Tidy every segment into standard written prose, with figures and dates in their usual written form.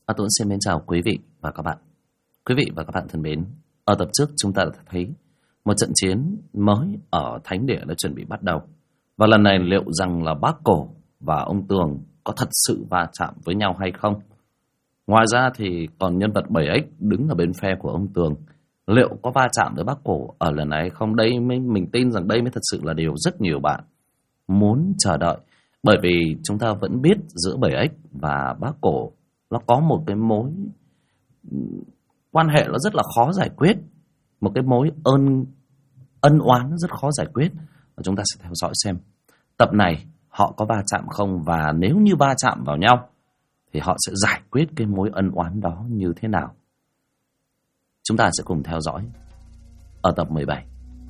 Tuấn xin mến chào quý vị và các bạn. Quý vị và các bạn thân mến, ở tập trước chúng ta đã thấy một trận chiến mới ở Thánh Địa đã chuẩn bị bắt đầu. Và lần này liệu rằng là bác Cổ và ông Tường có thật sự va chạm với nhau hay không? Ngoài ra thì còn nhân vật 7X đứng ở bên phe của ông Tường. Liệu có va chạm với bác Cổ ở lần này hay không? Mình tin rằng đây mới thật sự là điều rất nhiều bạn muốn chờ đợi. Bởi vì chúng ta vẫn biết giữa 7X và bác Cổ nó có một cái mối quan hệ nó rất là khó giải quyết. Một cái mối ân oán nó rất khó giải quyết. Và chúng ta sẽ theo dõi xem tập này họ có va chạm không. Và nếu như va chạm vào nhau thì họ sẽ giải quyết cái mối ân oán đó như thế nào. Chúng ta sẽ cùng theo dõi ở tập 17.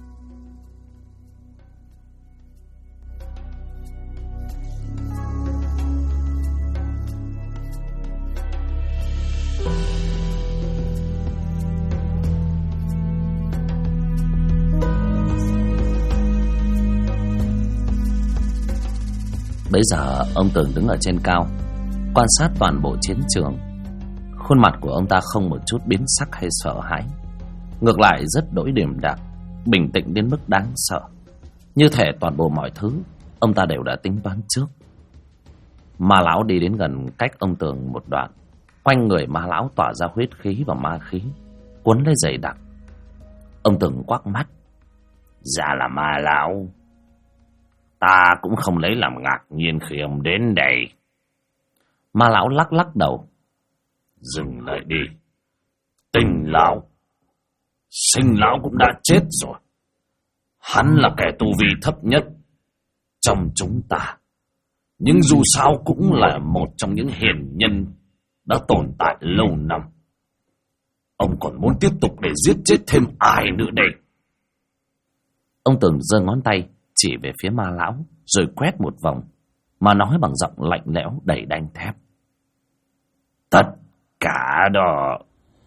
Bây giờ ông Tường đứng ở trên cao, quan sát toàn bộ chiến trường. Khuôn mặt của ông ta không một chút biến sắc hay sợ hãi, ngược lại rất đỗi điềm đạm, bình tĩnh đến mức đáng sợ. Như thể toàn bộ mọi thứ ông ta đều đã tính toán trước. Ma lão đi đến gần cách ông Tường một đoạn. Quanh người ma lão tỏa ra huyết khí và ma khí cuốn lấy dày đặc. Ông Tường quắc mắt: "Dạ là ma lão. Ta cũng không lấy làm ngạc nhiên khi ông đến đây." Ma lão lắc lắc đầu: "Dừng lại đi. Tình lão, sinh lão cũng đã chết rồi. Hắn là kẻ tu vi thấp nhất trong chúng ta, nhưng dù sao cũng là một trong những hiền nhân đã tồn tại lâu năm. Ông còn muốn tiếp tục để giết chết thêm ai nữa đây?" Ông Tường giơ ngón tay chỉ về phía ma lão rồi quét một vòng, mà nói bằng giọng lạnh lẽo đầy đanh thép: "Tất cả đó."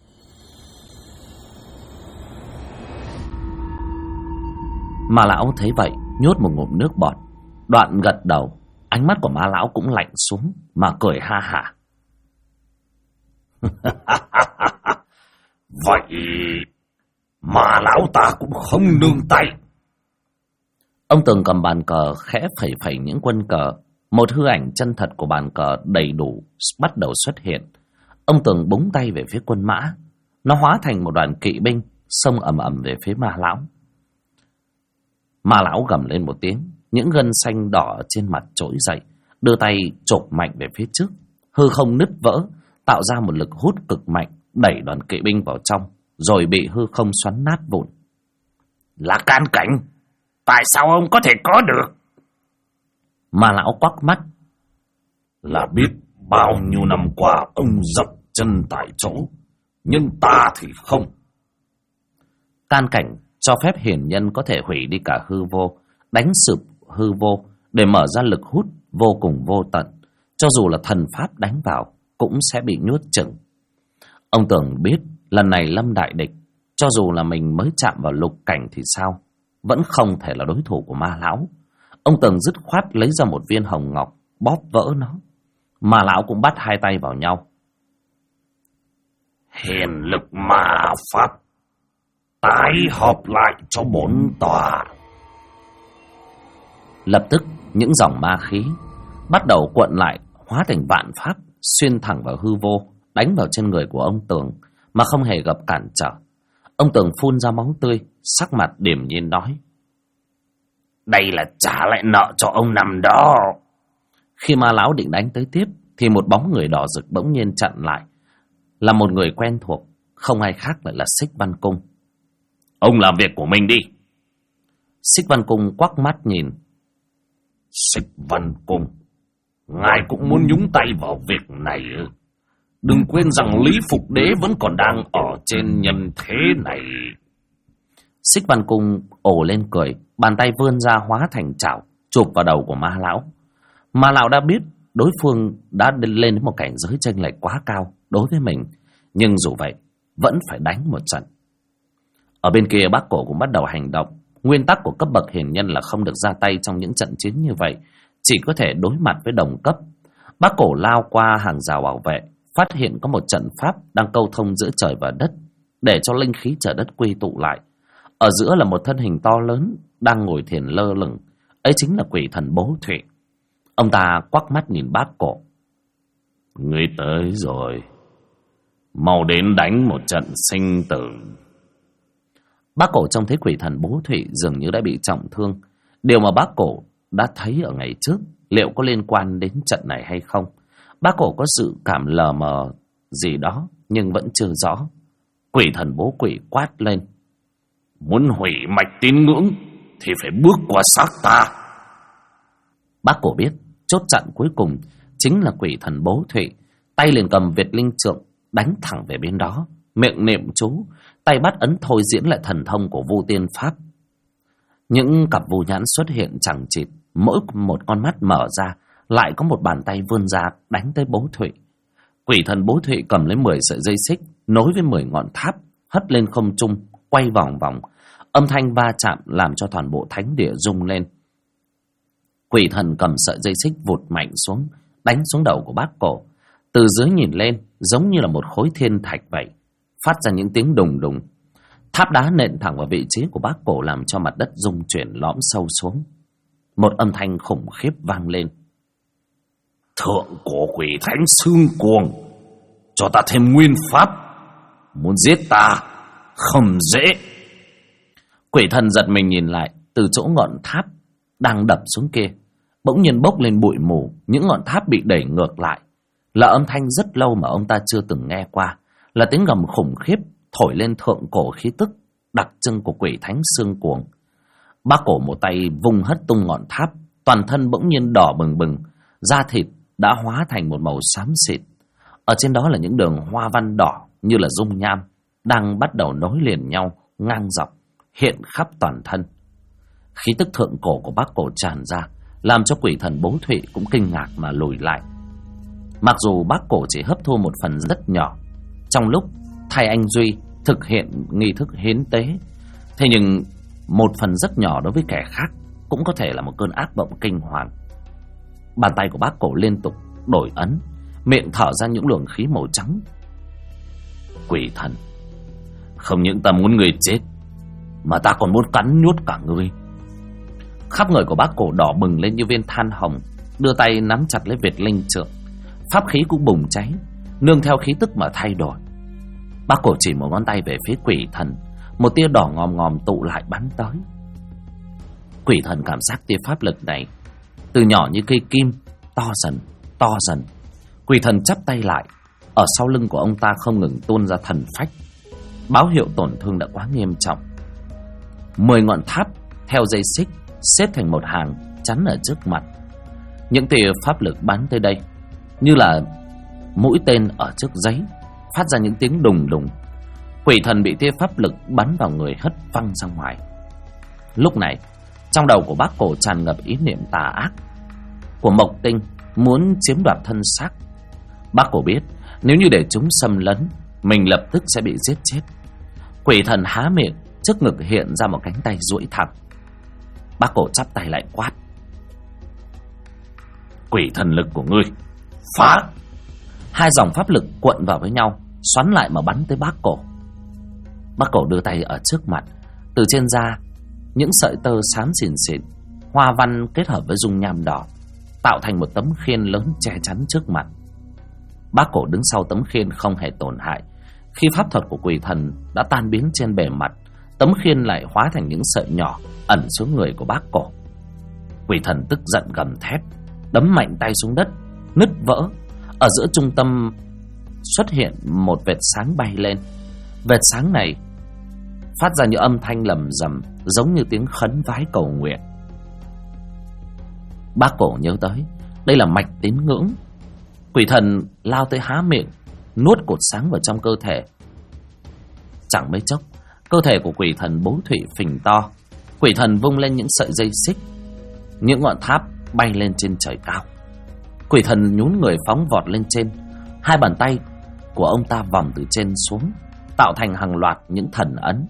Ma lão thấy vậy nhốt một ngụm nước bọt, đoạn gật đầu. Ánh mắt của ma lão cũng lạnh xuống mà cười ha hả: "Vậy ma lão ta cũng không nương tay." Ông Tường cầm bàn cờ khẽ phẩy phẩy những quân cờ. Một hư ảnh chân thật của bàn cờ đầy đủ bắt đầu xuất hiện. Ông Tường búng tay về phía quân mã. Nó hóa thành một đoàn kỵ binh xông ầm ầm về phía ma lão. Ma lão gầm lên một tiếng, những gân xanh đỏ trên mặt trỗi dậy, đưa tay chộp mạnh về phía trước. Hư không nứt vỡ, tạo ra một lực hút cực mạnh, đẩy đoàn kỵ binh vào trong, rồi bị hư không xoắn nát vụn. "Là can cảnh, tại sao ông có thể có được?" Ma lão quắc mắt: "Là biết bao nhiêu năm qua ông dậm chân tại chỗ, nhưng ta thì không." Can cảnh cho phép hiền nhân có thể hủy đi cả hư vô, đánh sụp hư vô để mở ra lực hút vô cùng vô tận. Cho dù là thần pháp đánh vào cũng sẽ bị nuốt chửng. Ông Tường biết lần này lâm đại địch, cho dù là mình mới chạm vào lục cảnh thì sao, vẫn không thể là đối thủ của ma lão. Ông Tường dứt khoát lấy ra một viên hồng ngọc, bóp vỡ nó. Ma lão cũng bắt hai tay vào nhau: "Hiền lực ma pháp, tái hợp lại cho 4 tòa." Lập tức những dòng ma khí bắt đầu cuộn lại, hóa thành vạn pháp, xuyên thẳng vào hư vô, đánh vào trên người của ông Tường mà không hề gặp cản trở. Ông Tường phun ra máu tươi, sắc mặt điềm nhiên nói: "Đây là trả lại nợ cho ông năm đó." Khi ma lão định đánh tới tiếp thì một bóng người đỏ rực bỗng nhiên chặn lại. Là một người quen thuộc, không ai khác lại là Xích Văn Cung. "Ông làm việc của mình đi." Xích Văn Cung quắc mắt nhìn: "Xích Văn Cung, ngài cũng muốn nhúng tay vào việc này ư? Đừng quên rằng Lý Phục Đế vẫn còn đang ở trên nhân thế này." Xích Văn Cung ồ lên cười, bàn tay vươn ra hóa thành chảo, chụp vào đầu của ma lão. Ma lão đã biết đối phương đã lên đến một cảnh giới chênh lệch quá cao đối với mình, nhưng dù vậy vẫn phải đánh một trận. Ở bên kia bác Cổ cũng bắt đầu hành động. Nguyên tắc của cấp bậc hiền nhân là không được ra tay trong những trận chiến như vậy, chỉ có thể đối mặt với đồng cấp. Bác Cổ lao qua hàng rào bảo vệ, phát hiện có một trận pháp đang câu thông giữa trời và đất, để cho linh khí trời đất quy tụ lại. Ở giữa là một thân hình to lớn đang ngồi thiền lơ lửng, ấy chính là quỷ thần Bố Thụy. Ông ta quắc mắt nhìn Bác Cổ. Ngươi tới rồi, mau đến đánh một trận sinh tử. Bác Cổ trông thấy quỷ thần Bố Thụy dường như đã bị trọng thương. Điều mà Bác Cổ đã thấy ở ngày trước liệu có liên quan đến trận này hay không? Bác Cổ có sự cảm lờ mờ gì đó nhưng vẫn chưa rõ. Quỷ thần Bố Quỷ quát lên. Muốn hủy mạch tín ngưỡng thì phải bước qua xác ta. Bác Cổ biết chốt chặn cuối cùng chính là quỷ thần Bố Thụy. Tay liền cầm Việt Linh Trượng đánh thẳng về bên đó, miệng niệm chú, tay bắt ấn thôi diễn lại thần thông của Vu Tiên Pháp. Những cặp vu nhãn xuất hiện chẳng chịt, mỗi một con mắt mở ra lại có một bàn tay vươn ra đánh tới Bố Thụy. Quỷ thần Bố Thụy cầm lấy 10 sợi dây xích nối với 10 ngọn tháp, hất lên không trung, quay vòng vòng. Âm thanh va chạm làm cho toàn bộ thánh địa rung lên. Quỷ thần cầm sợi dây xích vụt mạnh xuống, đánh xuống đầu của Bác Cổ. Từ dưới nhìn lên giống như là một khối thiên thạch vậy, phát ra những tiếng đùng đùng. Tháp đá nện thẳng vào vị trí của Bác Cổ làm cho mặt đất rung chuyển lõm sâu xuống. Một âm thanh khủng khiếp vang lên. Thượng cổ quỷ thánh xương cuồng, cho ta thêm nguyên pháp. Muốn giết ta không dễ. Quỷ thần giật mình nhìn lại, từ chỗ ngọn tháp đang đập xuống kia bỗng nhiên bốc lên bụi mù. Những ngọn tháp bị đẩy ngược lại, là âm thanh rất lâu mà ông ta chưa từng nghe qua, là tiếng gầm khủng khiếp thổi lên thượng cổ khí tức đặc trưng của quỷ thánh xương cuồng. Bác Cổ một tay vung hất tung ngọn tháp, toàn thân bỗng nhiên đỏ bừng bừng, da thịt đã hóa thành một màu xám xịt. Ở trên đó là những đường hoa văn đỏ như là dung nham đang bắt đầu nối liền nhau ngang dọc, hiện khắp toàn thân. Khí tức thượng cổ của Bác Cổ tràn ra, làm cho quỷ thần Bố Thụy cũng kinh ngạc mà lùi lại. Mặc dù Bác Cổ chỉ hấp thu một phần rất nhỏ trong lúc thay anh Duy thực hiện nghi thức hiến tế, thế nhưng một phần rất nhỏ đối với kẻ khác cũng có thể là một cơn ác mộng kinh hoàng. Bàn tay của Bác Cổ liên tục đổi ấn, miệng thở ra những luồng khí màu trắng. Quỷ thần, không những ta muốn người chết, mà ta còn muốn cắn nuốt cả ngươi. Khắp người của Bác Cổ đỏ bừng lên như viên than hồng, đưa tay nắm chặt lấy Việt Linh Trượng. Pháp khí cũng bùng cháy, nương theo khí tức mà thay đổi. Bác Cổ chỉ một ngón tay về phía quỷ thần, một tia đỏ ngòm ngòm tụ lại bắn tới. Quỷ thần cảm giác tia pháp lực này từ nhỏ như cây kim, to dần, to dần. Quỷ thần chắp tay lại, ở sau lưng của ông ta không ngừng tuôn ra thần phách, báo hiệu tổn thương đã quá nghiêm trọng. 10 ngọn tháp theo dây xích xếp thành một hàng chắn ở trước mặt. Những tia pháp lực bắn tới đây như là mũi tên ở trước giấy, phát ra những tiếng đùng đùng. Quỷ thần bị tia pháp lực bắn vào người hất văng ra ngoài. Lúc này trong đầu của Bác Cổ tràn ngập ý niệm tà ác của Mộc Tinh muốn chiếm đoạt thân xác. Bác Cổ biết nếu như để chúng xâm lấn, mình lập tức sẽ bị giết chết. Quỷ thần há miệng, trước ngực hiện ra một cánh tay duỗi thẳng. Bác Cổ chắp tay lại quát. Quỷ thần lực của ngươi, phá! Hai dòng pháp lực cuộn vào với nhau, xoắn lại mà bắn tới Bác Cổ. Bác Cổ đưa tay ở trước mặt, từ trên da những sợi tơ xám xìn xịn, hoa văn kết hợp với dung nham đỏ, tạo thành một tấm khiên lớn che chắn trước mặt. Bác Cổ đứng sau tấm khiên không hề tổn hại. Khi pháp thuật của quỷ thần đã tan biến trên bề mặt, tấm khiên lại hóa thành những sợi nhỏ ẩn xuống người của Bác Cổ. Quỷ thần tức giận gầm thét, đấm mạnh tay xuống đất, nứt vỡ. Ở giữa trung tâm xuất hiện một vệt sáng bay lên. Vệt sáng này phát ra những âm thanh lầm rầm, giống như tiếng khấn vái cầu nguyện. Bác Cổ nhớ tới đây là mạch tín ngưỡng. Quỷ thần lao tới há miệng, nuốt cột sáng vào trong cơ thể. Chẳng mấy chốc, cơ thể của quỷ thần Bố Thụy phình to. Quỷ thần vung lên những sợi dây xích, những ngọn tháp bay lên trên trời cao. Quỷ thần nhún người phóng vọt lên trên. Hai bàn tay của ông ta vòng từ trên xuống, tạo thành hàng loạt những thần ấn.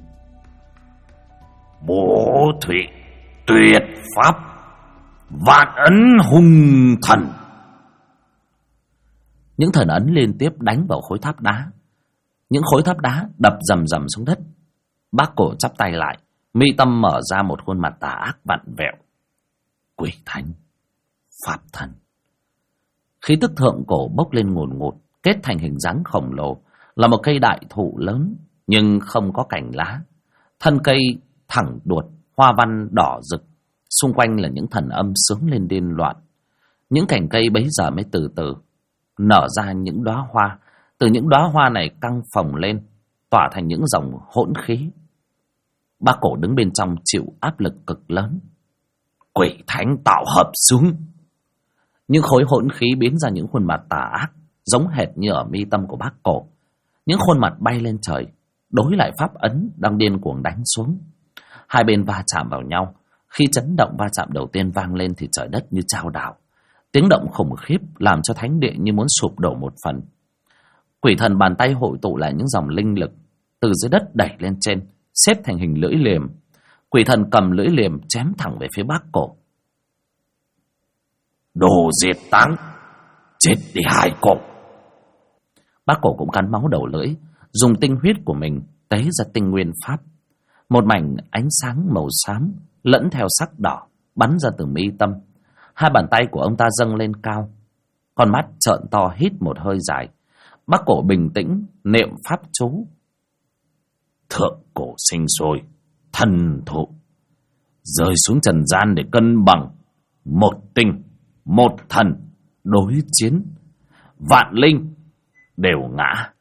Bố Thụy tuyệt pháp, vạn ấn hung thần. Những thần ấn liên tiếp đánh vào khối tháp đá. Những khối tháp đá đập rầm rầm xuống đất. Bác Cổ chắp tay lại, mi tâm mở ra một khuôn mặt tà ác vặn vẹo. Quỷ thánh, pháp thần. Khí tức thượng cổ bốc lên ngùn ngụt, kết thành hình dáng khổng lồ, là một cây đại thụ lớn nhưng không có cành lá. Thân cây thẳng đuột, hoa văn đỏ rực, xung quanh là những thần âm sướng lên điên loạn. Những cành cây bấy giờ mới từ từ nở ra những đóa hoa. Từ những đóa hoa này căng phồng lên, tỏa thành những dòng hỗn khí. Bác Cổ đứng bên trong chịu áp lực cực lớn. Quỷ thánh tạo hợp xuống. Những khối hỗn khí biến ra những khuôn mặt tà ác, giống hệt như ở mi tâm của Bác Cổ. Những khuôn mặt bay lên trời, đối lại pháp ấn đang điên cuồng đánh xuống. Hai bên va chạm vào nhau. Khi chấn động va chạm đầu tiên vang lên thì trời đất như chao đảo. Tiếng động khủng khiếp làm cho thánh địa như muốn sụp đổ một phần. Quỷ thần bàn tay hội tụ lại những dòng linh lực, từ dưới đất đẩy lên trên, xếp thành hình lưỡi liềm. Quỷ thần cầm lưỡi liềm chém thẳng về phía Bác Cổ. Đồ diệt táng, chết đi hai cổ. Bác Cổ cũng cắn máu đầu lưỡi, dùng tinh huyết của mình tế ra tinh nguyên pháp. Một mảnh ánh sáng màu xám lẫn theo sắc đỏ bắn ra từ mi tâm. Hai bàn tay của ông ta dâng lên cao, con mắt trợn to hít một hơi dài. Bác Cổ bình tĩnh niệm pháp chú. Thượng cổ sinh sôi, thần thụ rơi xuống trần gian để cân bằng. Một tinh, một thần đối chiến, vạn linh đều ngã,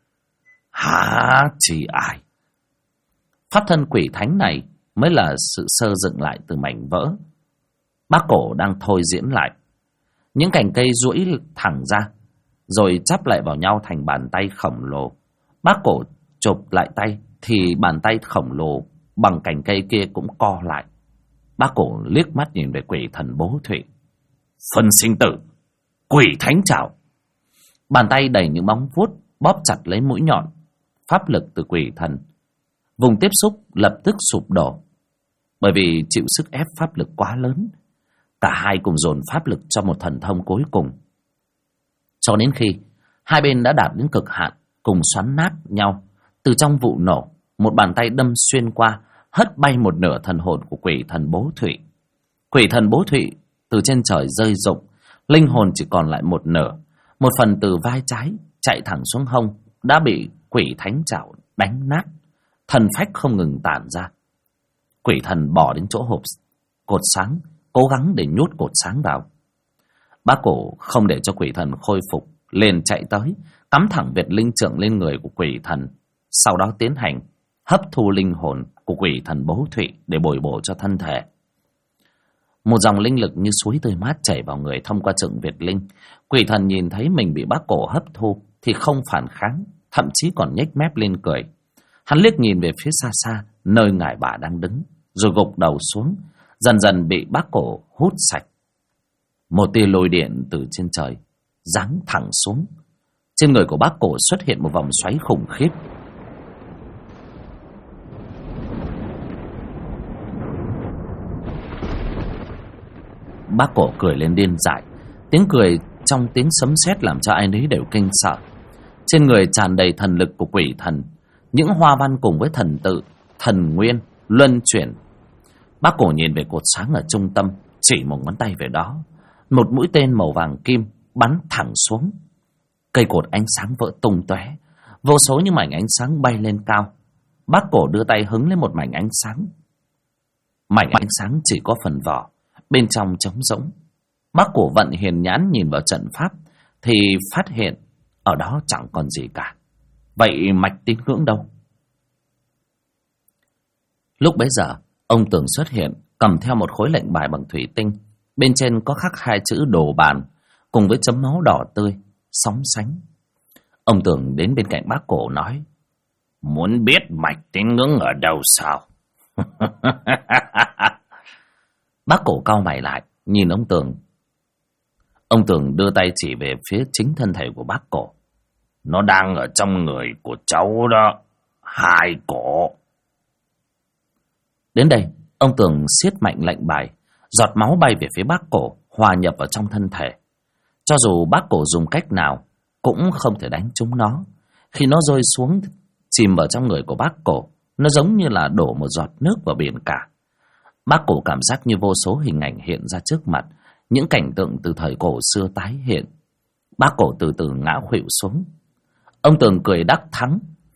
há chỉ ai. Pháp thân quỷ thánh này mới là sự sơ dựng lại từ mảnh vỡ. Bác Cổ đang thôi diễn lại. Những cành cây duỗi thẳng ra, rồi chắp lại vào nhau thành bàn tay khổng lồ. Bác Cổ chụp lại tay, thì bàn tay khổng lồ bằng cành cây kia cũng co lại. Bác Cổ liếc mắt nhìn về quỷ thần Bố Thụy. Phân sinh tử, quỷ thánh trảo. Bàn tay đầy những móng vuốt bóp chặt lấy mũi nhọn. Pháp lực từ quỷ thần vùng tiếp xúc lập tức sụp đổ, bởi vì chịu sức ép pháp lực quá lớn. Cả hai cùng dồn pháp lực cho một thần thông cuối cùng. Cho đến khi hai bên đã đạt đến cực hạn, cùng xoắn nát nhau, từ trong vụ nổ, một bàn tay đâm xuyên qua, hất bay một nửa thần hồn của quỷ thần Bố Thụy. Quỷ thần Bố Thụy từ trên trời rơi rụng, linh hồn chỉ còn lại một nửa. Một phần từ vai trái chạy thẳng xuống hông đã bị quỷ thánh trảo đánh nát, thần phách không ngừng tản ra. Quỷ thần bỏ đến chỗ hộp cột sáng, cố gắng để nhốt cột sáng vào. Bác Cổ không để cho quỷ thần khôi phục, liền chạy tới, cắm thẳng Việt linh trượng lên người của quỷ thần, sau đó tiến hành hấp thu linh hồn của quỷ thần Bố Thụy để bồi bổ cho thân thể. Một dòng linh lực như suối tươi mát chảy vào người thông qua trượng Việt linh. Quỷ thần nhìn thấy mình bị Bác Cổ hấp thu thì không phản kháng, thậm chí còn nhếch mép lên cười. Hắn liếc nhìn về phía xa xa, nơi ngải bà đang đứng, rồi gục đầu xuống, dần dần bị Bác Cổ hút sạch. Một tia lôi điện từ trên trời giáng thẳng xuống. Trên người của Bác Cổ xuất hiện một vòng xoáy khủng khiếp. Bác Cổ cười lên điên dại. Tiếng cười trong tiếng sấm sét làm cho ai nấy đều kinh sợ. Trên người tràn đầy thần lực của quỷ thần, những hoa văn cùng với thần tự, thần nguyên luân chuyển. Bác Cổ nhìn về cột sáng ở trung tâm, chỉ một ngón tay về đó. Một mũi tên màu vàng kim bắn thẳng xuống. Cây cột ánh sáng vỡ tung tóe, vô số những mảnh ánh sáng bay lên cao. Bác Cổ đưa tay hứng lên một mảnh ánh sáng. Mảnh ánh sáng chỉ có phần vỏ, bên trong trống rỗng. Bác Cổ vận hiền nhãn nhìn vào trận pháp thì phát hiện ở đó chẳng còn gì cả. Vậy mạch tín ngưỡng đâu? Lúc bấy giờ, ông Tường xuất hiện, cầm theo một khối lệnh bài bằng thủy tinh. Bên trên có khắc hai chữ đồ bàn, cùng với chấm máu đỏ tươi, sóng sánh. Ông Tường đến bên cạnh Bác Cổ nói: Muốn biết mạch tín ngưỡng ở đâu sao? Bác Cổ cau mày lại, nhìn ông Tường. Ông Tường đưa tay chỉ về phía chính thân thể của Bác Cổ. Nó đang ở trong người của cháu đó, hai cổ. Đến đây, ông Tường siết mạnh lệnh bài, giọt máu bay về phía Bác Cổ, hòa nhập vào trong thân thể. Cho dù Bác Cổ dùng cách nào cũng không thể đánh trúng nó. Khi nó rơi xuống chìm vào trong người của bác Cổ, nó giống như là đổ một giọt nước vào biển cả. Bác Cổ cảm giác như vô số hình ảnh hiện ra trước mặt, những cảnh tượng từ thời cổ xưa tái hiện. Bác Cổ từ từ ngã khuỵu xuống. Ông Tường cười đắc thắng.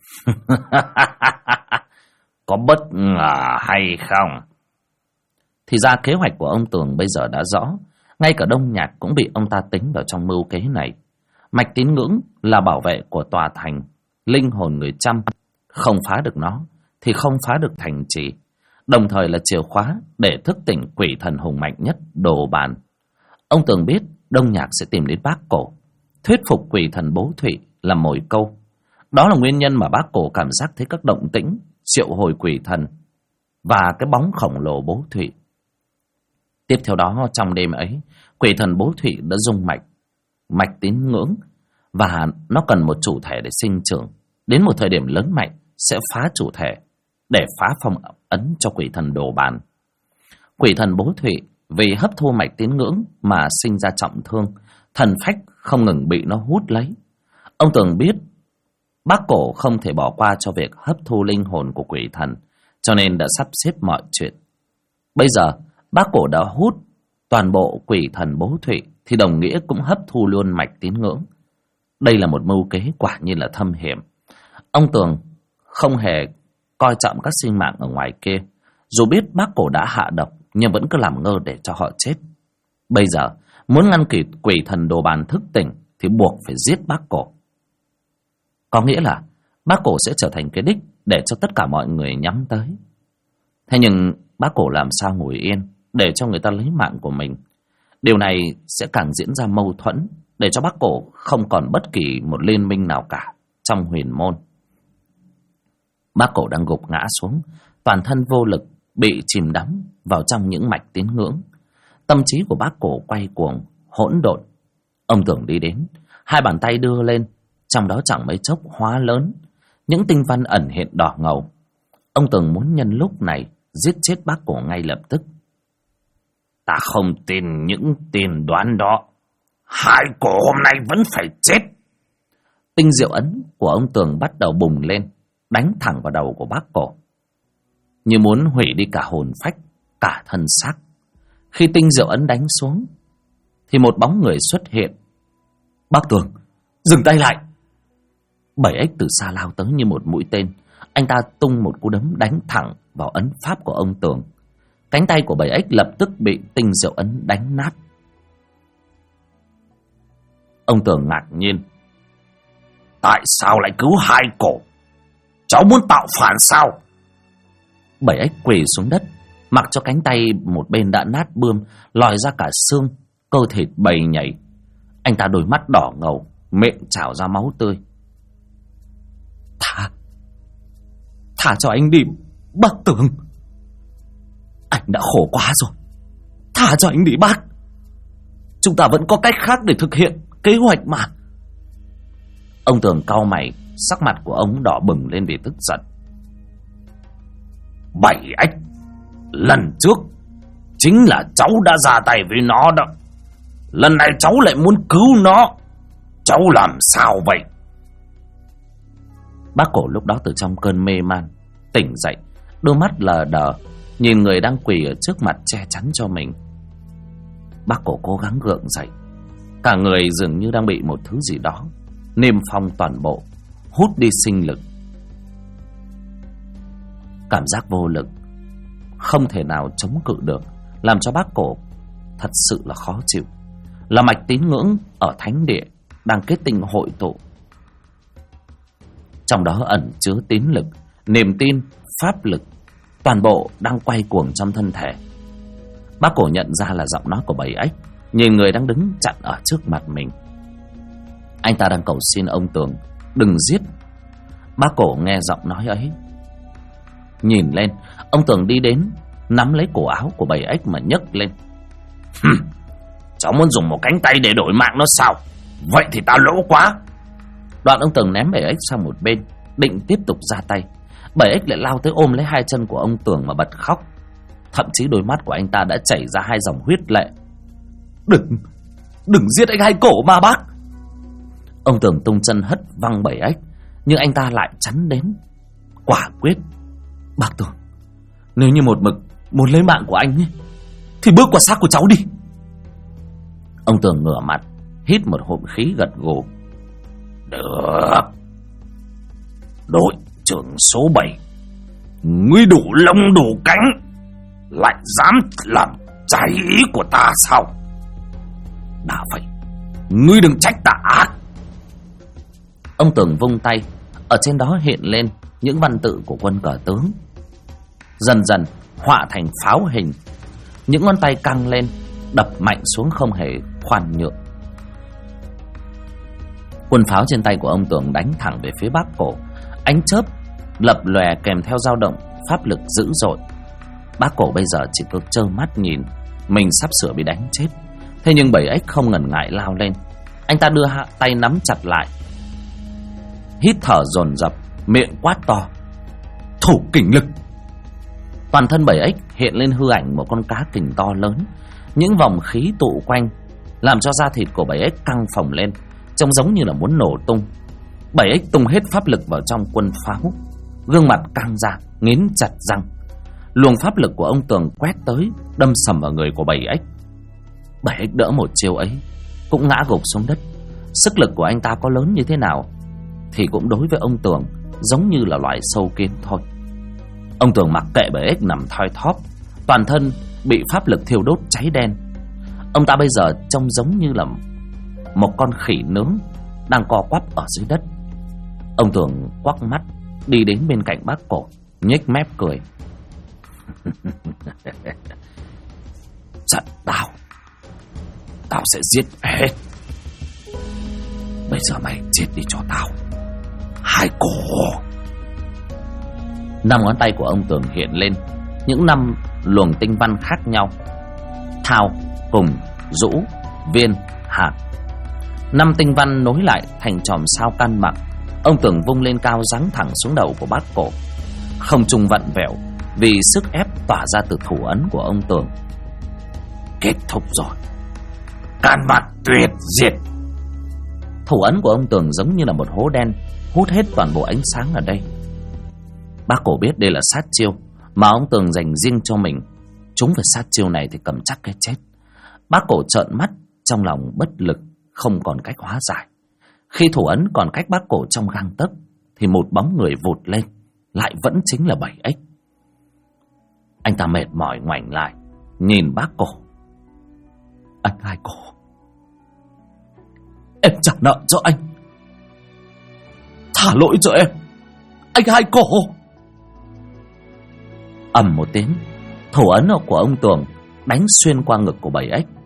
Có bất ngờ hay không? Thì ra kế hoạch của ông Tường bây giờ đã rõ. Ngay cả Đông Nhạc cũng bị ông ta tính vào trong mưu kế này. Mạch Tín Ngưỡng là bảo vệ của tòa thành, linh hồn người Chăm. Không phá được nó thì không phá được thành trì, đồng thời là chìa khóa để thức tỉnh quỷ thần hùng mạnh nhất Đồ Bàn. Ông Tường biết Đông Nhạc sẽ tìm đến bác Cổ, thuyết phục quỷ thần Bố Thụy làm mồi câu. Đó là nguyên nhân mà bác Cổ cảm giác thấy các động tĩnh triệu hồi quỷ thần và cái bóng khổng lồ Bố Thụy. Tiếp theo đó, trong đêm ấy, quỷ thần Bố Thụy đã dung mạch Tín Ngưỡng, và nó cần một chủ thể để sinh trưởng. Đến một thời điểm lớn mạnh sẽ phá chủ thể để phá phong ấn cho quỷ thần Đồ Bàn. Quỷ thần Bố Thụy vì hấp thu mạch Tín Ngưỡng mà sinh ra trọng thương, thần phách không ngừng bị nó hút lấy. Ông Tường biết bác Cổ không thể bỏ qua cho việc hấp thu linh hồn của quỷ thần, cho nên đã sắp xếp mọi chuyện. Bây giờ bác Cổ đã hút toàn bộ quỷ thần Bố Thụy thì đồng nghĩa cũng hấp thu luôn mạch Tín Ngưỡng. Đây là một mưu kế quả nhiên là thâm hiểm. Ông Tường không hề coi trọng các sinh mạng ở ngoài kia. Dù biết bác Cổ đã hạ độc, nhưng vẫn cứ làm ngơ để cho họ chết. Bây giờ muốn ngăn quỷ thần Đồ Bàn thức tỉnh thì buộc phải giết bác Cổ. Có nghĩa là bác Cổ sẽ trở thành cái đích để cho tất cả mọi người nhắm tới. Thế nhưng bác Cổ làm sao ngồi yên để cho người ta lấy mạng của mình? Điều này sẽ càng diễn ra mâu thuẫn, để cho bác Cổ không còn bất kỳ một liên minh nào cả trong huyền môn. Bác Cổ đang gục ngã xuống, toàn thân vô lực, bị chìm đắm vào trong những mạch Tín Ngưỡng. Tâm trí của bác Cổ quay cuồng, hỗn độn. Ông Tường đi đến, hai bàn tay đưa lên, trong đó chẳng mấy chốc hóa lớn, những tinh văn ẩn hiện đỏ ngầu. Ông Tường muốn nhân lúc này giết chết bác Cổ ngay lập tức. Ta không tin những tin đoán đó. Hai cổ hôm nay vẫn phải chết. Tinh diệu ấn của ông Tường bắt đầu bùng lên, đánh thẳng vào đầu của bác Cổ, như muốn hủy đi cả hồn phách, cả thân xác. Khi tinh diệu ấn đánh xuống thì một bóng người xuất hiện. Bác Tường, dừng tay lại. Bảy ếch từ xa lao tới như một mũi tên. Anh ta tung một cú đấm đánh thẳng vào ấn pháp của ông Tường. Cánh tay của bảy ếch lập tức bị tinh diệu ấn đánh nát. Ông Tường ngạc nhiên. Tại sao lại cứu hai cổ? Cháu muốn tạo phản sao? Bảy ếch quỳ xuống đất, mặc cho cánh tay một bên đã nát bươm, lòi ra cả xương, cơ thịt bầy nhảy. Anh ta đôi mắt đỏ ngầu, miệng trào ra máu tươi. Thả cho anh đi, bác Tường. Anh đã khổ quá rồi. Thả cho anh đi bác. Chúng ta vẫn có cách khác để thực hiện kế hoạch mà. Ông Tường cau mày, sắc mặt của ông đỏ bừng lên vì tức giận. Bảy ếch, lần trước chính là cháu đã ra tay với nó đó. Lần này cháu lại muốn cứu nó. Cháu làm sao vậy? Bác Cổ lúc đó từ trong cơn mê man tỉnh dậy, đôi mắt lờ đờ nhìn người đang quỳ ở trước mặt che chắn cho mình. Bác Cổ cố gắng gượng dậy, cả người dường như đang bị một thứ gì đó niêm phong toàn bộ, hút đi sinh lực. Cảm giác vô lực, không thể nào chống cự được, làm cho bác Cổ thật sự là khó chịu. Là mạch tín ngưỡng ở thánh địa đang kết tinh hội tụ, trong đó ẩn chứa tín lực, niềm tin, pháp lực, toàn bộ đang quay cuồng trong thân thể. Bác Cổ nhận ra là giọng nói của bầy ếch, nhìn người đang đứng chặn ở trước mặt mình. Anh ta đang cầu xin ông Tường đừng giết. Bác Cổ nghe giọng nói ấy, nhìn lên, ông Tường đi đến, nắm lấy cổ áo của bầy ếch mà nhấc lên. Cháu muốn dùng một cánh tay để đổi mạng nó sao? Vậy thì ta lỗ quá. Đoạn ông Tường ném bầy ếch sang một bên, định tiếp tục ra tay. Bầy ếch lại lao tới ôm lấy hai chân của ông Tường mà bật khóc. Thậm chí đôi mắt của anh ta đã chảy ra hai dòng huyết lệ. Đừng giết anh Hai Cổ mà bác. Ông Tường tung chân hất văng 7 ếch, nhưng anh ta lại chắn đến, quả quyết: "Bác Tường, nếu như một mực muốn lấy mạng của anh ấy, thì bước qua xác của cháu đi." Ông Tường ngửa mặt hít một hụm khí, gật gù: "Được. Đội trưởng số 7, ngươi đủ lông đủ cánh, lại dám làm trái ý của ta sao? Đã vậy, ngươi đừng trách ta ác." Ông Tường vung tay, ở trên đó hiện lên những văn tự của quân cờ tướng, dần dần họa thành pháo hình. Những ngón tay căng lên, đập mạnh xuống không hề khoan nhượng. Quân pháo trên tay của ông Tường đánh thẳng về phía Bác Cổ. Ánh chớp lập lòe kèm theo dao động pháp lực dữ dội. Bác Cổ bây giờ chỉ cứ trơ mắt nhìn mình sắp sửa bị đánh chết. Thế nhưng 7 ếch không ngần ngại lao lên. Anh ta đưa tay nắm chặt lại, hít thở dồn dập, miệng quát to: "Thủ kình lực!" Toàn thân 7 ếch hiện lên hư ảnh một con cá kình to lớn. Những vòng khí tụ quanh làm cho da thịt của 7 ếch căng phồng lên, trông giống như là muốn nổ tung. 7 ếch tung hết pháp lực vào trong quân pháo, gương mặt căng ra, nghiến chặt răng. Luồng pháp lực của ông Tường quét tới, đâm sầm vào người của 7 ếch. 7 ếch đỡ một chiêu ấy cũng ngã gục xuống đất. Sức lực của anh ta có lớn như thế nào thì cũng đối với ông Tường giống như là loài sâu kiến thôi. Ông Tường mặc kệ 7 ếch nằm thoi thóp, toàn thân bị pháp lực thiêu đốt cháy đen. Ông ta bây giờ trông giống như là một con khỉ nướng đang co quắp ở dưới đất. Ông Tường quắc mắt đi đến bên cạnh Bác Cổ, nhếch mép cười: "Giận tao, tao sẽ giết hết. Bây giờ mày chết đi cho tao, hai cổ." 5 ngón tay của ông Tường hiện lên những 5 luồng tinh văn khác nhau: thao, cùng, dũ, viên, hạt. 5 tinh văn nối lại thành chòm sao căn mặc. Ông Tường vung lên cao, giáng thẳng xuống đầu của Bác Cổ. Không trung vặn vẹo vì sức ép tỏa ra từ thủ ấn của ông Tường. Kết thúc rồi, can mặt tuyệt diệt. Thủ ấn của ông Tường giống như là một hố đen, hút hết toàn bộ ánh sáng ở đây. Bác Cổ biết đây là sát chiêu mà ông Tường dành riêng cho mình. Chúng phải sát chiêu này thì cầm chắc cái chết. Bác Cổ trợn mắt, trong lòng bất lực, không còn cách hóa giải. Khi thủ ấn còn cách Bác Cổ trong gang tấc thì một bóng người vụt lên, lại vẫn chính là 7 ếch. Anh ta mệt mỏi ngoảnh lại nhìn Bác Cổ: "Anh Hai Cổ, em trả nợ cho anh, thả lỗi cho em, anh Hai Cổ." Ầm một tiếng, thủ ấn của ông Tường đánh xuyên qua ngực của 7 ếch.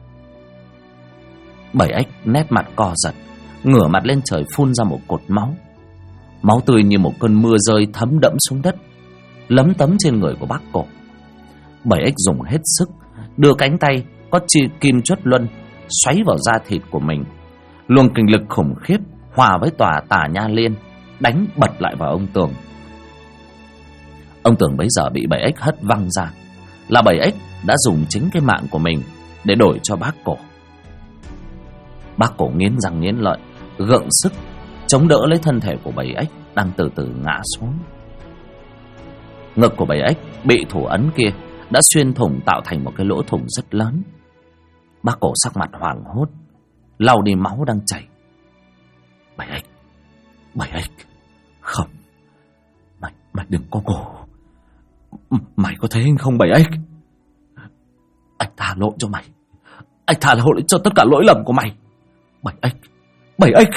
7 ếch nét mặt co giật, ngửa mặt lên trời phun ra một cột máu. Máu tươi như một cơn mưa rơi thấm đẫm xuống đất, lấm tấm trên người của Bác Cổ. 7 ếch dùng hết sức, đưa cánh tay có chi kim chuất luân xoáy vào da thịt của mình. Luồng kình lực khủng khiếp hòa với tòa Tả Nha Liên đánh bật lại vào ông Tường. Ông Tường bấy giờ bị 7 ếch hất văng ra, là 7 ếch đã dùng chính cái mạng của mình để đổi cho Bác Cổ. Bác Cổ nghiến răng nghiến lợi, gượng sức chống đỡ lấy thân thể của 7 ếch đang từ từ ngã xuống. Ngực của 7 ếch bị thủ ấn kia đã xuyên thủng, tạo thành một cái lỗ thủng rất lớn. Bác Cổ sắc mặt hoảng hốt, lau đi máu đang chảy. 7 ếch, 7 ếch, không, mày đừng có cổ. Mày có thấy không 7 ếch? Anh tha lỗi cho mày, anh tha lỗi cho tất cả lỗi lầm của mày. 7 ếch, 7 ếch.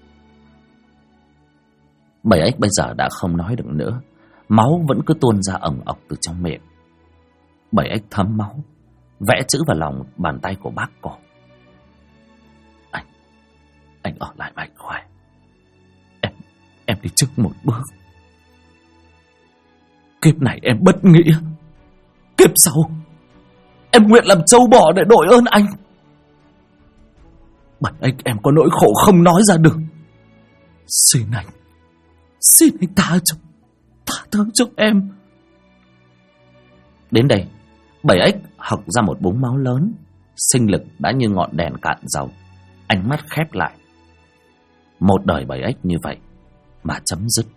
7 ếch bây giờ đã không nói được nữa, máu vẫn cứ tuôn ra ỏng ọc từ trong miệng. 7 ếch thấm máu, vẽ chữ vào lòng bàn tay của Bác Cổ: Anh ở lại mạnh khỏe, em đi trước một bước. Kiếp này em bất nghĩa, kiếp sau em nguyện làm trâu bò để đội ơn anh. 7 ếch em có nỗi khổ không nói ra được. Xin anh tha thứ cho em. Đến đây, 7 ếch hộc ra một búng máu lớn, sinh lực đã như ngọn đèn cạn dầu, ánh mắt khép lại. Một đời bầy ếch như vậy mà chấm dứt.